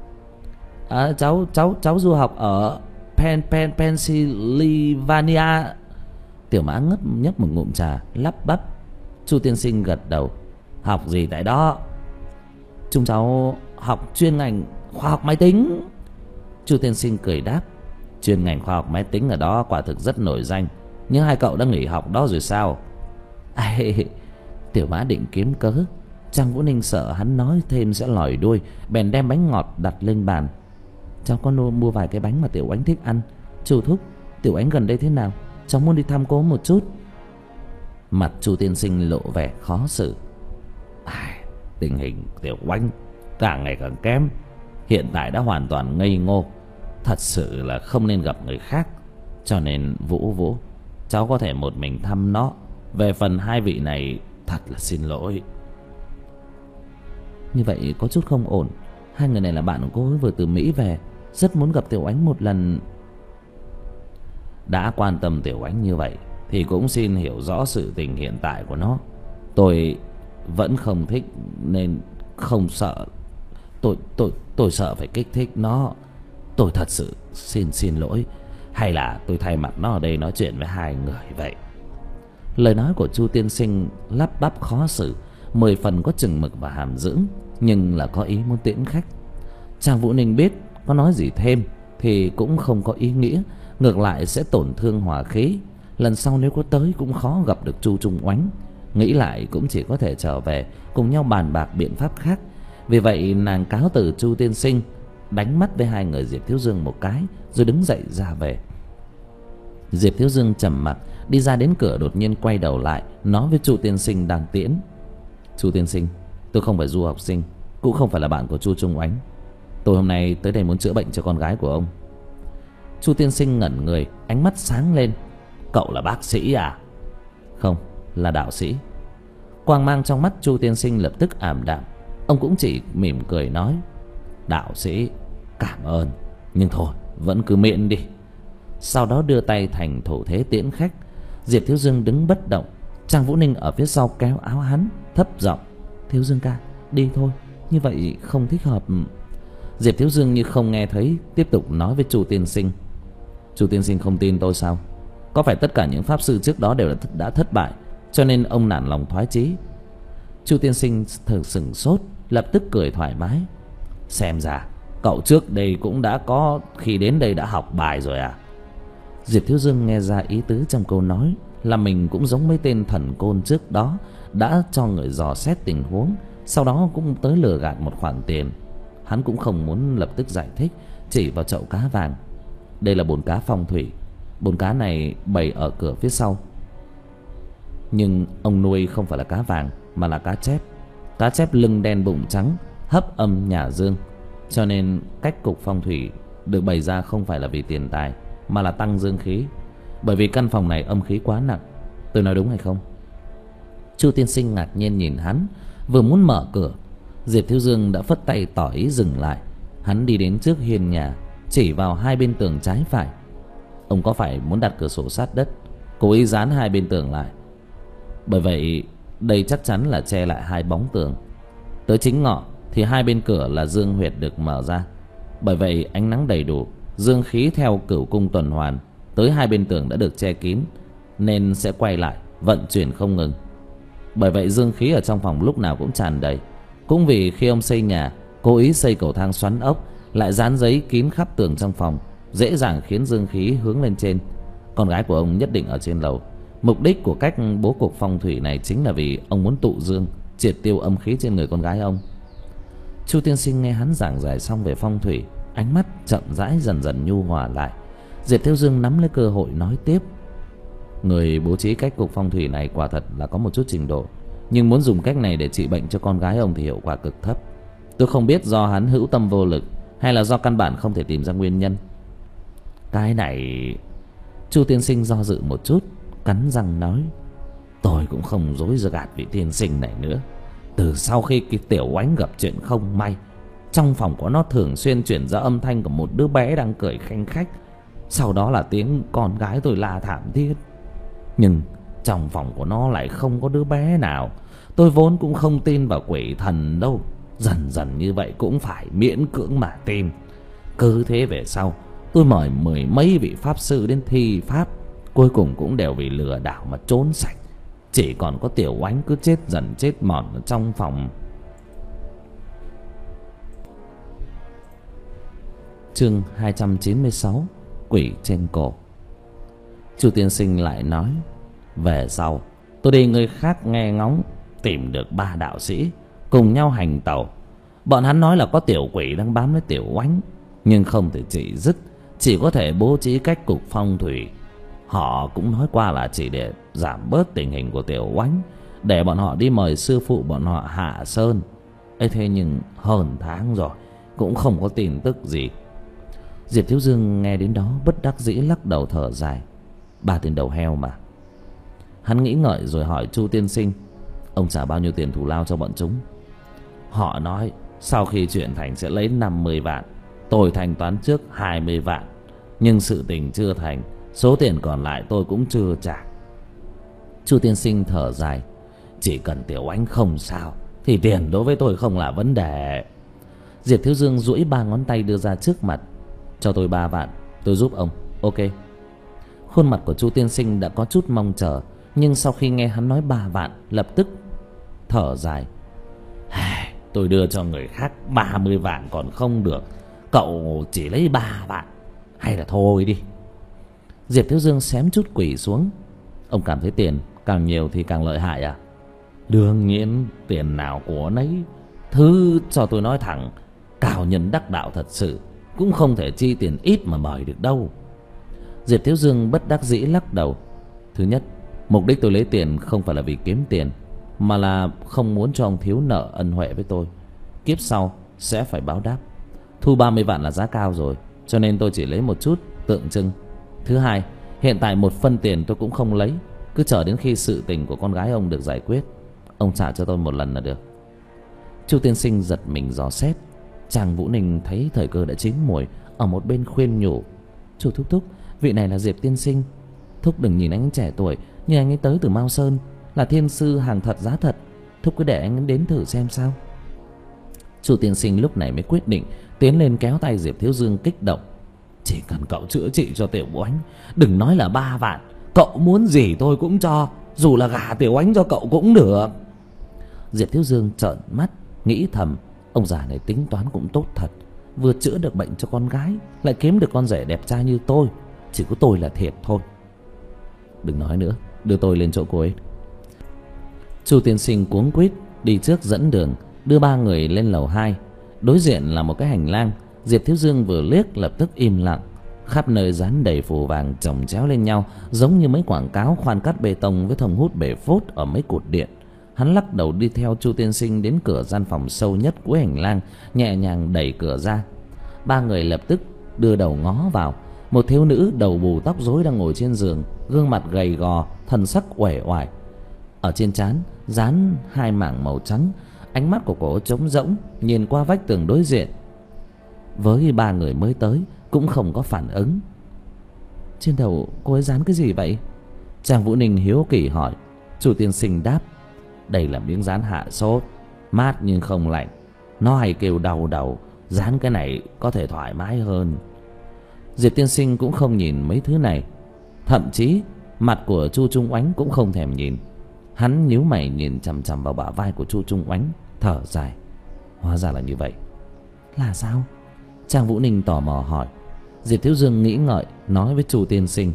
À, cháu cháu cháu du học ở Pen Pen Pennsylvania. Tiểu Mã ngấp nhấp một ngụm trà, lắp bắp. Chu tiên sinh gật đầu. Học gì tại đó? Chúng cháu học chuyên ngành khoa học máy tính. Chu tiên sinh cười đáp: Chuyên ngành khoa học máy tính ở đó quả thực rất nổi danh, nhưng hai cậu đã nghỉ học đó rồi sao? À, Tiểu Mã định kiếm cớ. Trang Vũ Ninh sợ hắn nói thêm sẽ lòi đuôi, bèn đem bánh ngọt đặt lên bàn. Cháu có mua vài cái bánh mà Tiểu Oánh thích ăn. Chu Thúc, Tiểu Oánh gần đây thế nào? Cháu muốn đi thăm cô một chút. Mặt Chu tiên sinh lộ vẻ khó xử. À, tình hình Tiểu Oánh càng ngày càng kém, hiện tại đã hoàn toàn ngây ngô, thật sự là không nên gặp người khác. Cho nên Vũ Vũ, cháu có thể một mình thăm nó. Về phần hai vị này, thật là xin lỗi. Như vậy có chút không ổn. Hai người này là bạn của cô ấy, vừa từ Mỹ về, rất muốn gặp Tiểu Oánh một lần. Đã quan tâm Tiểu Oánh như vậy thì cũng xin hiểu rõ sự tình hiện tại của nó. Tôi vẫn không thích nên không sợ. Tôi tôi tôi sợ phải kích thích nó. Tôi thật sự xin xin lỗi. Hay là tôi thay mặt nó ở đây nói chuyện với hai người vậy? Lời nói của Chu tiên sinh lắp bắp khó xử, mười phần có chừng mực và hàm dưỡng, nhưng là có ý muốn tiễn khách. Trang Vũ Ninh biết có nói gì thêm thì cũng không có ý nghĩa, ngược lại sẽ tổn thương hòa khí. lần sau nếu có tới cũng khó gặp được Chu Trung Oánh. Nghĩ lại cũng chỉ có thể trở về cùng nhau bàn bạc biện pháp khác. Vì vậy nàng cáo từ Chu tiên sinh, đánh mắt với hai người Diệp Thiếu Dương một cái, rồi đứng dậy ra về. Diệp Thiếu Dương trầm mặc đi ra đến cửa, đột nhiên quay đầu lại nói với Chu tiên sinh đang tiễn: Chu tiên sinh, tôi không phải du học sinh, cũng không phải là bạn của Chu Trung Oánh. Tôi hôm nay tới đây muốn chữa bệnh cho con gái của ông. Chu tiên sinh ngẩn người, ánh mắt sáng lên: Cậu là bác sĩ à? Không, là đạo sĩ. Quang mang trong mắt Chu tiên sinh lập tức ảm đạm. Ông cũng chỉ mỉm cười nói: Đạo sĩ, cảm ơn, nhưng thôi vẫn cứ miễn đi. Sau đó đưa tay thành thủ thế tiễn khách. Diệp Thiếu Dương đứng bất động. Trang Vũ Ninh ở phía sau kéo áo hắn, thấp giọng: Thiếu Dương ca, đi thôi, như vậy không thích hợp. Diệp Thiếu Dương như không nghe thấy, tiếp tục nói với Chu tiên sinh: Chu tiên sinh không tin tôi sao? Có phải tất cả những pháp sư trước đó đều đã thất bại, cho nên ông nản lòng thoái chí? Chu tiên sinh thử sửng sốt, lập tức cười thoải mái: Xem ra cậu trước đây cũng đã có khi đến đây đã học bài rồi à? Diệp Thiếu Dương nghe ra ý tứ trong câu nói là mình cũng giống mấy tên thần côn trước đó, đã cho người dò xét tình huống, sau đó cũng tới lừa gạt một khoản tiền. Hắn cũng không muốn lập tức giải thích, chỉ vào chậu cá vàng: Đây là bồn cá phong thủy. Bồn cá này bày ở cửa phía sau, nhưng ông nuôi không phải là cá vàng mà là cá chép. Cá chép lưng đen bụng trắng, hấp âm nhà dương, cho nên cách cục phong thủy được bày ra không phải là vì tiền tài, mà là tăng dương khí. Bởi vì căn phòng này âm khí quá nặng. Tôi nói đúng hay không? Chu tiên sinh ngạc nhiên nhìn hắn, vừa muốn mở cửa, Diệp Thiếu Dương đã phất tay tỏ ý dừng lại. Hắn đi đến trước hiên nhà, chỉ vào hai bên tường trái phải: Ông có phải muốn đặt cửa sổ sát đất, cố ý dán hai bên tường lại? Bởi vậy đây chắc chắn là che lại hai bóng tường. Tới chính ngọ thì hai bên cửa là dương huyệt được mở ra. Bởi vậy ánh nắng đầy đủ, dương khí theo cửu cung tuần hoàn tới hai bên tường đã được che kín, nên sẽ quay lại vận chuyển không ngừng. Bởi vậy dương khí ở trong phòng lúc nào cũng tràn đầy. Cũng vì khi ông xây nhà, cố ý xây cầu thang xoắn ốc, lại dán giấy kín khắp tường trong phòng, dễ dàng khiến dương khí hướng lên trên. Con gái của ông nhất định ở trên lầu. Mục đích của cách bố cục phong thủy này chính là vì ông muốn tụ dương, triệt tiêu âm khí trên người con gái ông. Chu tiên sinh nghe hắn giảng giải xong về phong thủy, ánh mắt chậm rãi dần dần nhu hòa lại. Diệp Thiếu Dương nắm lấy cơ hội nói tiếp: Người bố trí cách cục phong thủy này quả thật là có một chút trình độ, nhưng muốn dùng cách này để trị bệnh cho con gái ông thì hiệu quả cực thấp. Tôi không biết do hắn hữu tâm vô lực, hay là do căn bản không thể tìm ra nguyên nhân. Cái này... Chu tiên sinh do dự một chút, cắn răng nói: Tôi cũng không dối gạt vị tiên sinh này nữa. Từ sau khi cái Tiểu Oánh gặp chuyện không may, trong phòng của nó thường xuyên chuyển ra âm thanh của một đứa bé đang cười khanh khách. Sau đó là tiếng con gái tôi la thảm thiết. Nhưng trong phòng của nó lại không có đứa bé nào. Tôi vốn cũng không tin vào quỷ thần đâu, dần dần như vậy cũng phải miễn cưỡng mà tin. Cứ thế về sau, tôi mời mười mấy vị pháp sư đến thi pháp, cuối cùng cũng đều vì lừa đảo mà trốn sạch. Chỉ còn có Tiểu Oánh cứ chết dần chết mòn ở trong phòng. Chương hai trăm chín mươi sáu: Quỷ trên cổ. Chu tiên sinh lại nói: Về sau tôi đi người khác nghe ngóng, tìm được ba đạo sĩ cùng nhau hành tẩu. Bọn hắn nói là có tiểu quỷ đang bám lấy Tiểu Oánh, nhưng không thể trị dứt, chỉ có thể bố trí cách cục phong thủy. Họ cũng nói qua là chỉ để giảm bớt tình hình của Tiểu Oánh, để bọn họ đi mời sư phụ bọn họ hạ sơn. Ê, thế nhưng hơn tháng rồi cũng không có tin tức gì. Diệp Thiếu Dương nghe đến đó bất đắc dĩ lắc đầu thở dài: Ba tiền đầu heo mà. Hắn nghĩ ngợi rồi hỏi Chu tiên sinh: Ông trả bao nhiêu tiền thù lao cho bọn chúng? Họ nói sau khi chuyện thành sẽ lấy năm mươi vạn. Tôi thanh toán trước hai mươi vạn, nhưng sự tình chưa thành, số tiền còn lại tôi cũng chưa trả. Chu tiên sinh thở dài: Chỉ cần Tiểu Oánh không sao thì tiền đối với tôi không là vấn đề. Diệp Thiếu Dương duỗi ba ngón tay đưa ra trước mặt: Cho tôi ba vạn, tôi giúp ông, ok. Khuôn mặt của Chu tiên sinh đã có chút mong chờ, nhưng sau khi nghe hắn nói ba vạn, lập tức thở dài: Tôi đưa cho người khác ba mươi vạn còn không được, cậu chỉ lấy ba vạn, hay là thôi đi. Diệp Thiếu Dương xém chút quỳ xuống: Ông cảm thấy tiền càng nhiều thì càng lợi hại à? Đương nhiên, tiền nào của nấy. Thứ cho tôi nói thẳng, cao nhân đắc đạo thật sự cũng không thể chi tiền ít mà mời được đâu. Diệp Thiếu Dương bất đắc dĩ lắc đầu. Thứ nhất, mục đích tôi lấy tiền không phải là vì kiếm tiền, mà là không muốn cho ông thiếu nợ ân huệ với tôi. Kiếp sau sẽ phải báo đáp. Thu ba mươi vạn là giá cao rồi, cho nên tôi chỉ lấy một chút tượng trưng. Thứ hai, hiện tại một phân tiền tôi cũng không lấy, cứ chờ đến khi sự tình của con gái ông được giải quyết, ông trả cho tôi một lần là được. Chu tiên sinh giật mình dò xét. Chàng Vũ Ninh thấy thời cơ đã chín muồi, ở một bên khuyên nhủ. Chu thúc thúc, vị này là Diệp tiên sinh. Thúc đừng nhìn anh trẻ tuổi, nhưng anh ấy tới từ Mao Sơn, là thiên sư hàng thật giá thật. Thúc cứ để anh ấy đến thử xem sao. Chu tiên sinh lúc này mới quyết định tiến lên kéo tay Diệp Thiếu Dương kích động. Chỉ cần cậu chữa trị cho Tiểu Oánh, đừng nói là ba vạn, cậu muốn gì tôi cũng cho, dù là gả Tiểu Oánh cho cậu cũng được. Diệp Thiếu Dương trợn mắt nghĩ thầm, ông già này tính toán cũng tốt thật, vừa chữa được bệnh cho con gái, lại kiếm được con rể đẹp trai như tôi. Chỉ có tôi là thiệt thôi. Đừng nói nữa, đưa tôi lên chỗ cô ấy. Chu tiên sinh cuống quýt đi trước dẫn đường, đưa ba người lên lầu hai. Đối diện là một cái hành lang. Diệp Thiếu Dương vừa liếc lập tức im lặng. Khắp nơi dán đầy phù vàng chồng chéo lên nhau, giống như mấy quảng cáo khoan cắt bê tông với thông hút bể phốt ở mấy cột điện. Hắn lắc đầu đi theo Chu tiên sinh đến cửa gian phòng sâu nhất cuối hành lang, nhẹ nhàng đẩy cửa ra. Ba người lập tức đưa đầu ngó vào. Một thiếu nữ đầu bù tóc rối đang ngồi trên giường, gương mặt gầy gò, thần sắc uể oải. Ở trên trán dán hai mảng màu trắng, ánh mắt của cô trống rỗng nhìn qua vách tường đối diện. Với ba người mới tới cũng không có phản ứng. Trên đầu cô ấy dán cái gì vậy? Trang Vũ Ninh hiếu kỳ hỏi. Chu tiên sinh đáp, đây là miếng dán hạ sốt, mát nhưng không lạnh. Nó hay kêu đau đầu, dán cái này có thể thoải mái hơn. Diệp tiên sinh cũng không nhìn mấy thứ này, thậm chí mặt của Chu Trung Oánh cũng không thèm nhìn. Hắn nhíu mày nhìn chằm chằm vào bả vai của Chu Trung Oánh, thở dài. Hóa ra là như vậy. Là sao? Trang Vũ Ninh tò mò hỏi. Diệp Thiếu Dương nghĩ ngợi nói với Chu tiên sinh,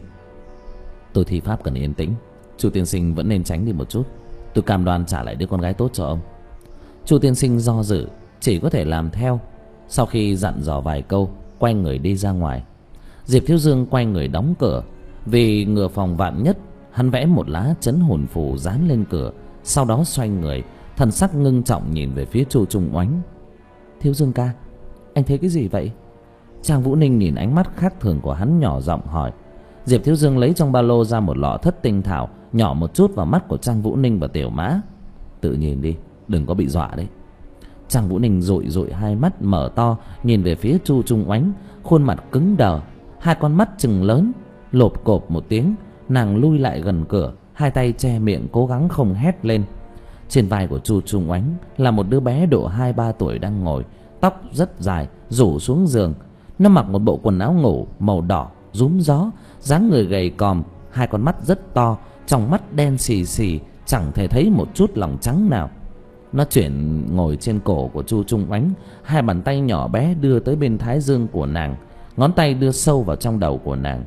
tôi thi pháp cần yên tĩnh, Chu tiên sinh vẫn nên tránh đi một chút. Tôi cam đoan trả lại đứa con gái tốt cho ông. Chu tiên sinh do dự, chỉ có thể làm theo. Sau khi dặn dò vài câu, quay người đi ra ngoài. Diệp Thiếu Dương quay người đóng cửa. Vì ngừa phòng vạn nhất, hắn vẽ một lá chấn hồn phù dán lên cửa, sau đó xoay người, thần sắc ngưng trọng nhìn về phía Chu Trung Oánh. Thiếu Dương ca, anh thấy cái gì vậy? Trang Vũ Ninh nhìn ánh mắt khác thường của hắn, nhỏ giọng hỏi. Diệp Thiếu Dương lấy trong ba lô ra một lọ thất tinh thảo, nhỏ một chút vào mắt của Trang Vũ Ninh và Tiểu Mã. Tự nhìn đi, đừng có bị dọa đấy. Trang Vũ Ninh dụi dụi hai mắt mở to nhìn về phía Chu Trung Oánh, khuôn mặt cứng đờ, hai con mắt trừng lớn. Lộp cộp một tiếng, nàng lui lại gần cửa, hai tay che miệng cố gắng không hét lên. Trên vai của Chu Trung Oánh là một đứa bé độ hai ba tuổi đang ngồi, tóc rất dài rủ xuống giường. Nó mặc một bộ quần áo ngủ màu đỏ rúm gió, dáng người gầy còm, hai con mắt rất to, trong mắt đen xì xì, chẳng thể thấy một chút lòng trắng nào. Nó chuyển ngồi trên cổ của Chu Trung Oánh, hai bàn tay nhỏ bé đưa tới bên thái dương của nàng, ngón tay đưa sâu vào trong đầu của nàng.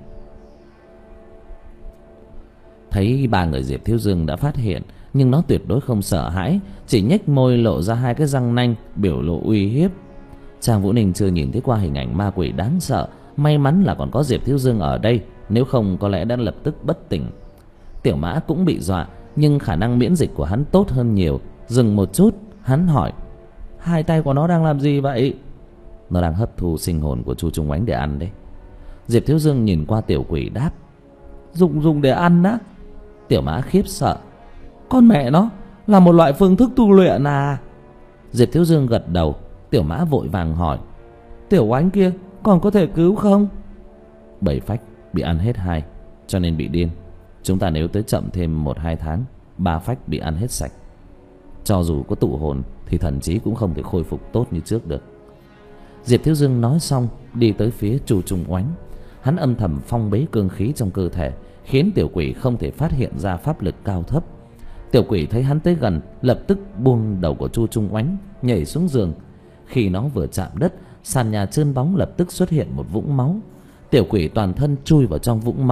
Thấy ba người Diệp Thiếu Dương đã phát hiện, nhưng nó tuyệt đối không sợ hãi, chỉ nhếch môi lộ ra hai cái răng nanh, biểu lộ uy hiếp. Trang Vũ Ninh chưa nhìn thấy qua hình ảnh ma quỷ đáng sợ, may mắn là còn có Diệp Thiếu Dương ở đây, nếu không có lẽ đã lập tức bất tỉnh. Tiểu Mã cũng bị dọa, nhưng khả năng miễn dịch của hắn tốt hơn nhiều. Dừng một chút, hắn hỏi, hai tay của nó đang làm gì vậy? Nó đang hấp thu sinh hồn của Chu Trung Oánh để ăn đấy. Diệp Thiếu Dương nhìn qua tiểu quỷ đáp, dùng dùng để ăn á? Tiểu Mã khiếp sợ, con mẹ nó, là một loại phương thức tu luyện à? Diệp Thiếu Dương gật đầu. Tiểu Mã vội vàng hỏi, Tiểu Oánh kia còn có thể cứu không? Bảy phách bị ăn hết hai, cho nên bị điên. Chúng ta nếu tới chậm thêm một hai tháng, ba phách bị ăn hết sạch. Cho dù có tụ hồn thì thần trí cũng không thể khôi phục tốt như trước được. Diệp Thiếu Dương nói xong đi tới phía Chu Trung Oánh. Hắn âm thầm phong bế cương khí trong cơ thể, khiến tiểu quỷ không thể phát hiện ra pháp lực cao thấp. Tiểu quỷ thấy hắn tới gần, lập tức buông đầu của Chu Trung Oánh, nhảy xuống giường. Khi nó vừa chạm đất, sàn nhà trơn bóng lập tức xuất hiện một vũng máu. Tiểu quỷ toàn thân chui vào trong vũng máu,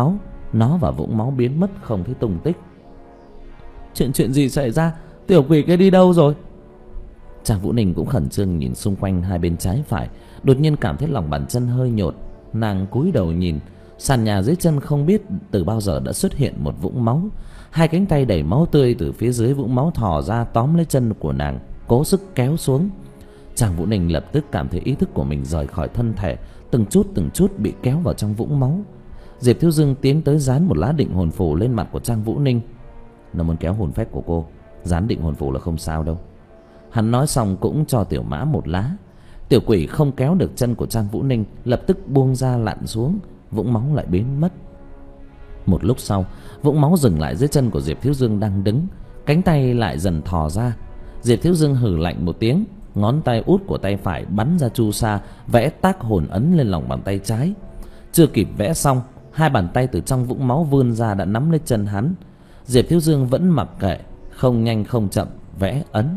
nó và vũng máu biến mất không thấy tung tích. Chuyện chuyện gì xảy ra? Tiểu quỷ kia đi đâu rồi? Trang Vũ Ninh cũng khẩn trương nhìn xung quanh hai bên trái phải, đột nhiên cảm thấy lòng bàn chân hơi nhột. Nàng cúi đầu nhìn sàn nhà dưới chân, không biết từ bao giờ đã xuất hiện một vũng máu. Hai cánh tay đầy máu tươi từ phía dưới vũng máu thò ra tóm lấy chân của nàng, cố sức kéo xuống. Trang Vũ Ninh lập tức cảm thấy ý thức của mình rời khỏi thân thể, từng chút từng chút bị kéo vào trong vũng máu. Diệp Thiếu Dương tiến tới dán một lá định hồn phù lên mặt của Trang Vũ Ninh. Nó muốn kéo hồn phách của cô, dán định hồn phù là không sao đâu. Hắn nói xong cũng cho Tiểu Mã một lá. Tiểu quỷ không kéo được chân của Trang Vũ Ninh, lập tức buông ra lặn xuống, vũng máu lại biến mất. Một lúc sau, vũng máu dừng lại dưới chân của Diệp Thiếu Dương đang đứng, cánh tay lại dần thò ra. Diệp Thiếu Dương hừ lạnh một tiếng, ngón tay út của tay phải bắn ra chu sa, vẽ tác hồn ấn lên lòng bàn tay trái. Chưa kịp vẽ xong, hai bàn tay từ trong vũng máu vươn ra đã nắm lấy chân hắn. Diệp Thiếu Dương vẫn mặc kệ, không nhanh không chậm vẽ ấn.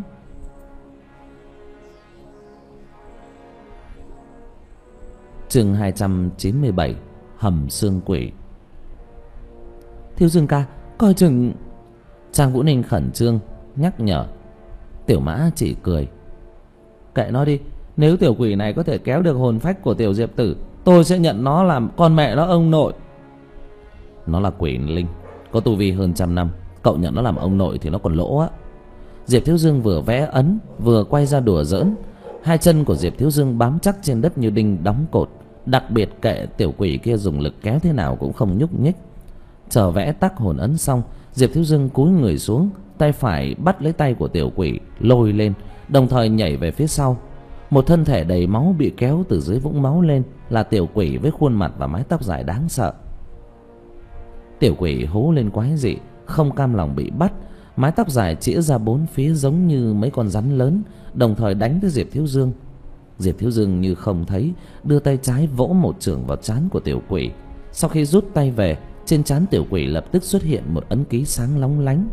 Chương hai trăm chín mươi bảy, hầm xương quỷ. Thiếu Dương ca, coi chừng. Trang Vũ Ninh khẩn trương nhắc nhở. Tiểu Mã chỉ cười. Kệ nó đi, nếu tiểu quỷ này có thể kéo được hồn phách của tiểu Diệp tử, tôi sẽ nhận nó làm con mẹ nó ông nội. Nó là quỷ linh, có tu vi hơn trăm năm, cậu nhận nó làm ông nội thì nó còn lỗ á. Diệp Thiếu Dương vừa vẽ ấn vừa quay ra đùa giỡn. Hai chân của Diệp Thiếu Dương bám chắc trên đất như đinh đóng cột, đặc biệt kệ tiểu quỷ kia dùng lực kéo thế nào cũng không nhúc nhích. Chờ vẽ tắc hồn ấn xong, Diệp Thiếu Dương cúi người xuống, tay phải bắt lấy tay của tiểu quỷ lôi lên, đồng thời nhảy về phía sau. Một thân thể đầy máu bị kéo từ dưới vũng máu lên, là tiểu quỷ với khuôn mặt và mái tóc dài đáng sợ. Tiểu quỷ hú lên quái dị, không cam lòng bị bắt, mái tóc dài chĩa ra bốn phía giống như mấy con rắn lớn, đồng thời đánh tới Diệp Thiếu Dương. Diệp Thiếu Dương như không thấy, đưa tay trái vỗ một chưởng vào trán của tiểu quỷ. Sau khi rút tay về, trên trán tiểu quỷ lập tức xuất hiện một ấn ký sáng lóng lánh.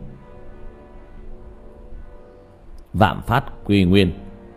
Vạn Phát Quy Nguyên.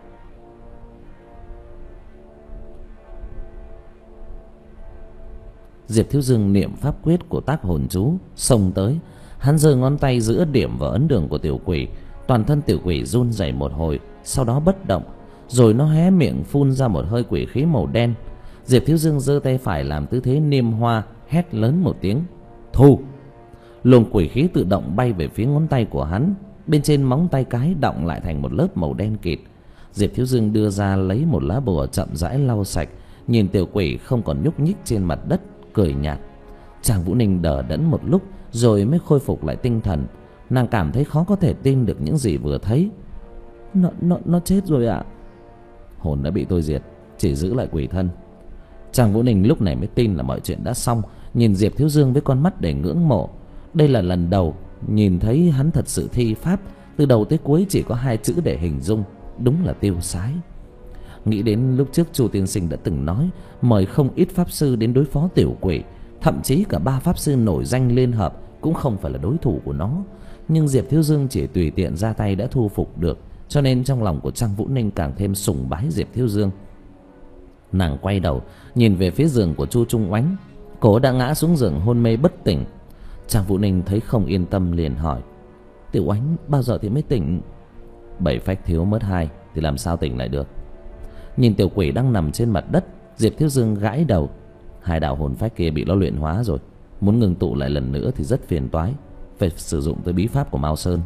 Diệp Thiếu Dương niệm pháp quyết của tác hồn chú, xông tới. Hắn giơ ngón tay giữa điểm vào ấn đường của tiểu quỷ. Toàn thân tiểu quỷ run rẩy một hồi, sau đó bất động, rồi nó hé miệng phun ra một hơi quỷ khí màu đen. Diệp Thiếu Dương giơ tay phải làm tư thế niêm hoa, hét lớn một tiếng: thu! Luồng quỷ khí tự động bay về phía ngón tay của hắn. Bên trên móng tay cái đọng lại thành một lớp màu đen kịt. Diệp Thiếu Dương đưa ra lấy một lá bùa chậm rãi lau sạch, nhìn tiểu quỷ không còn nhúc nhích trên mặt đất, cười nhạt. Trang Vũ Ninh đờ đẫn một lúc rồi mới khôi phục lại tinh thần. Nàng cảm thấy khó có thể tin được những gì vừa thấy. Nó, nó, nó chết rồi ạ. À? Hồn đã bị tôi diệt, chỉ giữ lại quỷ thân. Trang Vũ Ninh lúc này mới tin là mọi chuyện đã xong, nhìn Diệp Thiếu Dương với con mắt đầy ngưỡng mộ. Đây là lần đầu nhìn thấy hắn thật sự thi pháp, từ đầu tới cuối chỉ có hai chữ để hình dung, đúng là tiêu sái. Nghĩ đến lúc trước Chu tiên sinh đã từng nói mời không ít pháp sư đến đối phó tiểu quỷ, thậm chí cả ba pháp sư nổi danh liên hợp cũng không phải là đối thủ của nó. Nhưng Diệp Thiếu Dương chỉ tùy tiện ra tay đã thu phục được, cho nên trong lòng của Trang Vũ Ninh càng thêm sùng bái Diệp Thiếu Dương. Nàng quay đầu nhìn về phía giường của Chu Trung Oánh, cô đã ngã xuống giường hôn mê bất tỉnh. Trang Vũ Ninh thấy không yên tâm liền hỏi: Tiểu Oánh bao giờ thì mới tỉnh? Bảy phách thiếu mất hai thì làm sao tỉnh lại được? Nhìn tiểu quỷ đang nằm trên mặt đất, Diệp Thiếu Dương gãi đầu. Hai đạo hồn phách kia bị nó luyện hóa rồi, muốn ngừng tụ lại lần nữa thì rất phiền toái, phải sử dụng tới bí pháp của Mao Sơn.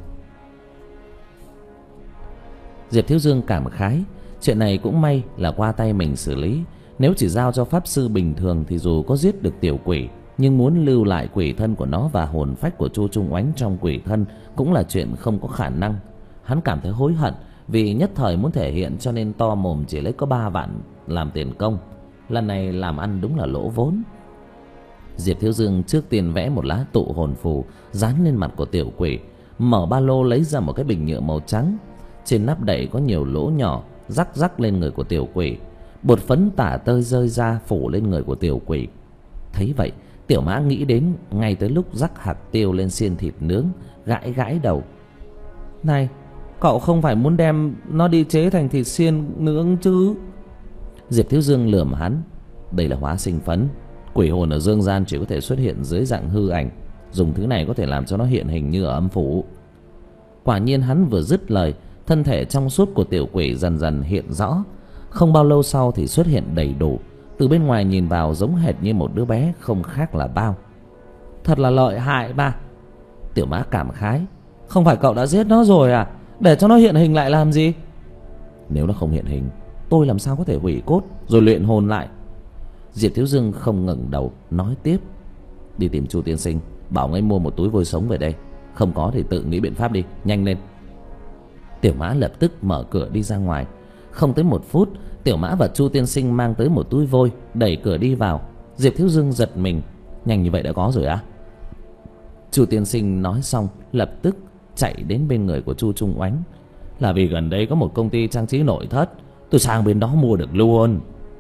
Diệp Thiếu Dương cảm khái, chuyện này cũng may là qua tay mình xử lý. Nếu chỉ giao cho pháp sư bình thường thì dù có giết được tiểu quỷ, nhưng muốn lưu lại quỷ thân của nó và hồn phách của Chu Trung Oánh trong quỷ thân cũng là chuyện không có khả năng. Hắn cảm thấy hối hận vì nhất thời muốn thể hiện cho nên to mồm chỉ lấy có ba vạn làm tiền công. Lần này làm ăn đúng là lỗ vốn. Diệp Thiếu Dương trước tiên vẽ một lá tụ hồn phù dán lên mặt của tiểu quỷ, mở ba lô lấy ra một cái bình nhựa màu trắng, trên nắp đậy có nhiều lỗ nhỏ, rắc rắc lên người của tiểu quỷ. Bột phấn tả tơi rơi ra phủ lên người của tiểu quỷ. Thấy vậy, Tiểu Mã nghĩ đến ngay tới lúc rắc hạt tiêu lên xiên thịt nướng, gãi gãi đầu. Này, cậu không phải muốn đem nó đi chế thành thịt xiên nướng chứ? Diệp Thiếu Dương lườm hắn: Đây là hóa sinh phấn, Quỷ hồn ở dương gian chỉ có thể xuất hiện dưới dạng hư ảnh, dùng thứ này có thể làm cho nó hiện hình như ở âm phủ. Quả nhiên hắn vừa dứt lời, thân thể trong suốt của tiểu quỷ dần dần hiện rõ. Không bao lâu sau thì xuất hiện đầy đủ. Từ bên ngoài nhìn vào giống hệt như một đứa bé, không khác là bao. Thật là lợi hại ba. Tiểu Mã cảm khái. Không phải cậu đã giết nó rồi à? Để cho nó hiện hình lại làm gì? Nếu nó không hiện hình, tôi làm sao có thể hủy cốt rồi luyện hồn lại? Diệp Thiếu Dương không ngẩng đầu, nói tiếp. Đi tìm Chu tiên sinh, bảo ông ấy mua một túi vôi sống về đây. Không có thì tự nghĩ biện pháp đi, nhanh lên. Tiểu Mã lập tức mở cửa đi ra ngoài. Không tới một phút, Tiểu Mã và Chu tiên sinh mang tới một túi vôi, đẩy cửa đi vào. Diệp Thiếu Dương giật mình. Nhanh như vậy đã có rồi á? Chu tiên sinh nói xong lập tức chạy đến bên người của Chu Trung Oánh. Là vì gần đây có một công ty trang trí nội thất, tôi sang bên đó mua được luôn.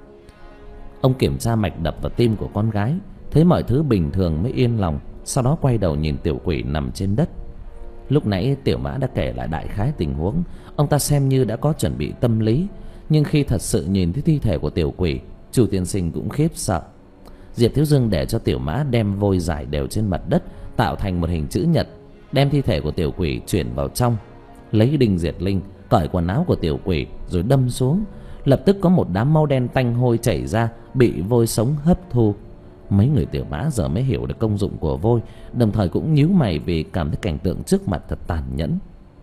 Ông kiểm tra mạch đập và tim của con gái, thấy mọi thứ bình thường mới yên lòng. Sau đó quay đầu nhìn tiểu quỷ nằm trên đất. Lúc nãy Tiểu Mã đã kể lại đại khái tình huống. Ông ta xem như đã có chuẩn bị tâm lý. Nhưng khi thật sự nhìn thấy thi thể của tiểu quỷ, Chu tiên sinh cũng khiếp sợ. Diệp Thiếu Dương để cho Tiểu Mã đem vôi rải đều trên mặt đất, tạo thành một hình chữ nhật, đem thi thể của tiểu quỷ chuyển vào trong, lấy đinh diệt linh cởi quần áo của tiểu quỷ rồi đâm xuống. Lập tức có một đám máu đen tanh hôi chảy ra, bị vôi sống hấp thu. Mấy người Tiểu Mã giờ mới hiểu được công dụng của vôi, đồng thời cũng nhíu mày vì cảm thấy cảnh tượng trước mặt thật tàn nhẫn.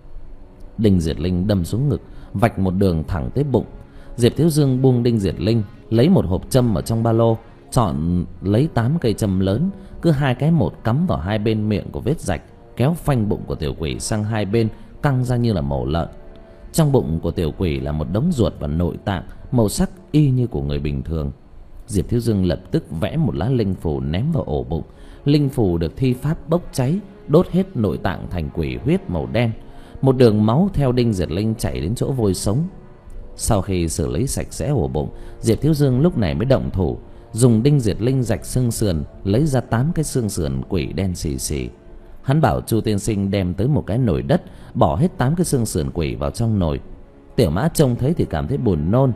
Đinh diệt linh đâm xuống ngực, vạch một đường thẳng tới bụng. Diệp Thiếu Dương buông đinh diệt linh, lấy một hộp châm ở trong ba lô, chọn lấy tám cây châm lớn, cứ hai cái một cắm vào hai bên miệng của vết rạch, kéo phanh bụng của tiểu quỷ sang hai bên, căng ra như là mổ lợn. Trong bụng của tiểu quỷ là một đống ruột và nội tạng, màu sắc y như của người bình thường. Diệp Thiếu Dương lập tức vẽ một lá linh phù ném vào ổ bụng. Linh phù được thi pháp bốc cháy, đốt hết nội tạng thành quỷ huyết màu đen. Một đường máu theo đinh diệt linh chảy đến chỗ vôi sống. Sau khi xử lý sạch sẽ ổ bụng, Diệp Thiếu Dương lúc này mới động thủ, dùng đinh diệt linh rạch xương sườn, lấy ra tám cái xương sườn quỷ đen xì xì. Hắn bảo Chu tiên sinh đem tới một cái nồi đất, bỏ hết tám cái xương sườn quỷ vào trong nồi. Tiểu Mã trông thấy thì cảm thấy buồn nôn.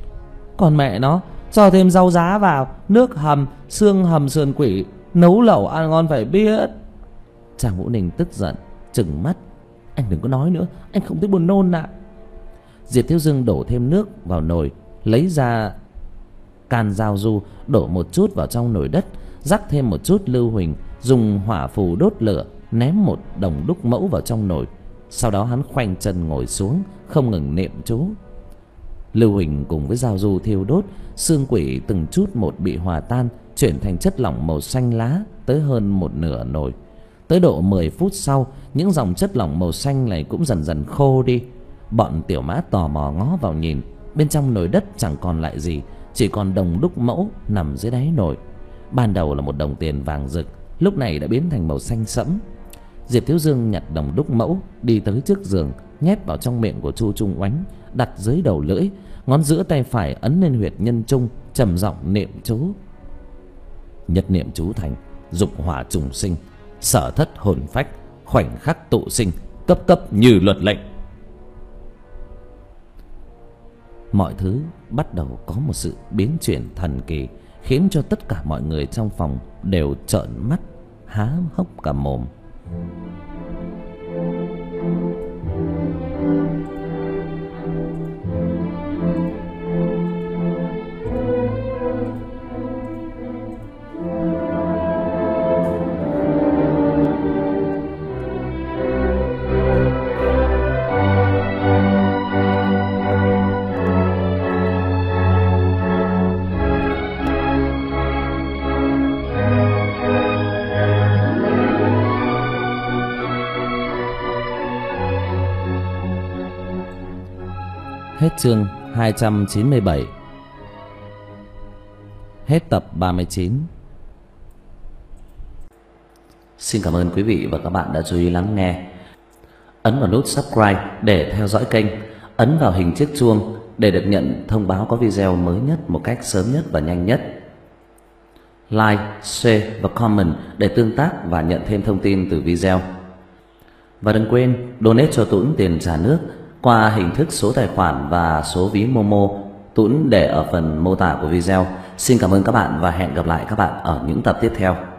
Còn mẹ nó, cho thêm rau giá vào, nước hầm, xương hầm sườn quỷ, nấu lẩu ăn ngon phải biết. Trang Vũ Ninh tức giận, trừng mắt. Anh đừng có nói nữa, anh không thấy buồn nôn ạ. Diệp Thiếu Dương đổ thêm nước vào nồi, lấy ra can giao du, đổ một chút vào trong nồi đất, rắc thêm một chút lưu huỳnh, dùng hỏa phù đốt lửa, ném một đồng đúc mẫu vào trong nồi. Sau đó hắn khoanh chân ngồi xuống, không ngừng niệm chú. Lưu huỳnh cùng với giao du thiêu đốt, xương quỷ từng chút một bị hòa tan, chuyển thành chất lỏng màu xanh lá tới hơn một nửa nồi. Tới độ mười phút sau, những dòng chất lỏng màu xanh này cũng dần dần khô đi. Bọn Tiểu Mã tò mò ngó vào nhìn, bên trong nồi đất chẳng còn lại gì, chỉ còn đồng đúc mẫu nằm dưới đáy nồi. Ban đầu là một đồng tiền vàng rực, lúc này đã biến thành màu xanh sẫm. Diệp Thiếu Dương nhặt đồng đúc mẫu, đi tới trước giường, nhét vào trong miệng của Chu Trung Oánh, đặt dưới đầu lưỡi, ngón giữa tay phải ấn lên huyệt nhân trung, trầm giọng niệm chú. Nhất niệm chú thành, dục hỏa trùng sinh, sở thất hồn phách, khoảnh khắc tụ sinh, cấp cấp như luật lệnh. Mọi thứ bắt đầu có một sự biến chuyển thần kỳ, khiến cho tất cả mọi người trong phòng đều trợn mắt há hốc cả mồm. Hết chương hai trăm chín mươi bảy. Hết tập ba mươi chín. Xin cảm ơn quý vị và các bạn đã chú ý lắng nghe. Ấn vào nút subscribe để theo dõi kênh, ấn vào hình chiếc chuông để được nhận thông báo có video mới nhất một cách sớm nhất và nhanh nhất. Like, share và comment để tương tác và nhận thêm thông tin từ video. Và đừng quên donate cho Tuấn tiền trả nước qua hình thức số tài khoản và số ví Momo. Tuấn để ở phần mô tả của video. Xin cảm ơn các bạn và hẹn gặp lại các bạn ở những tập tiếp theo.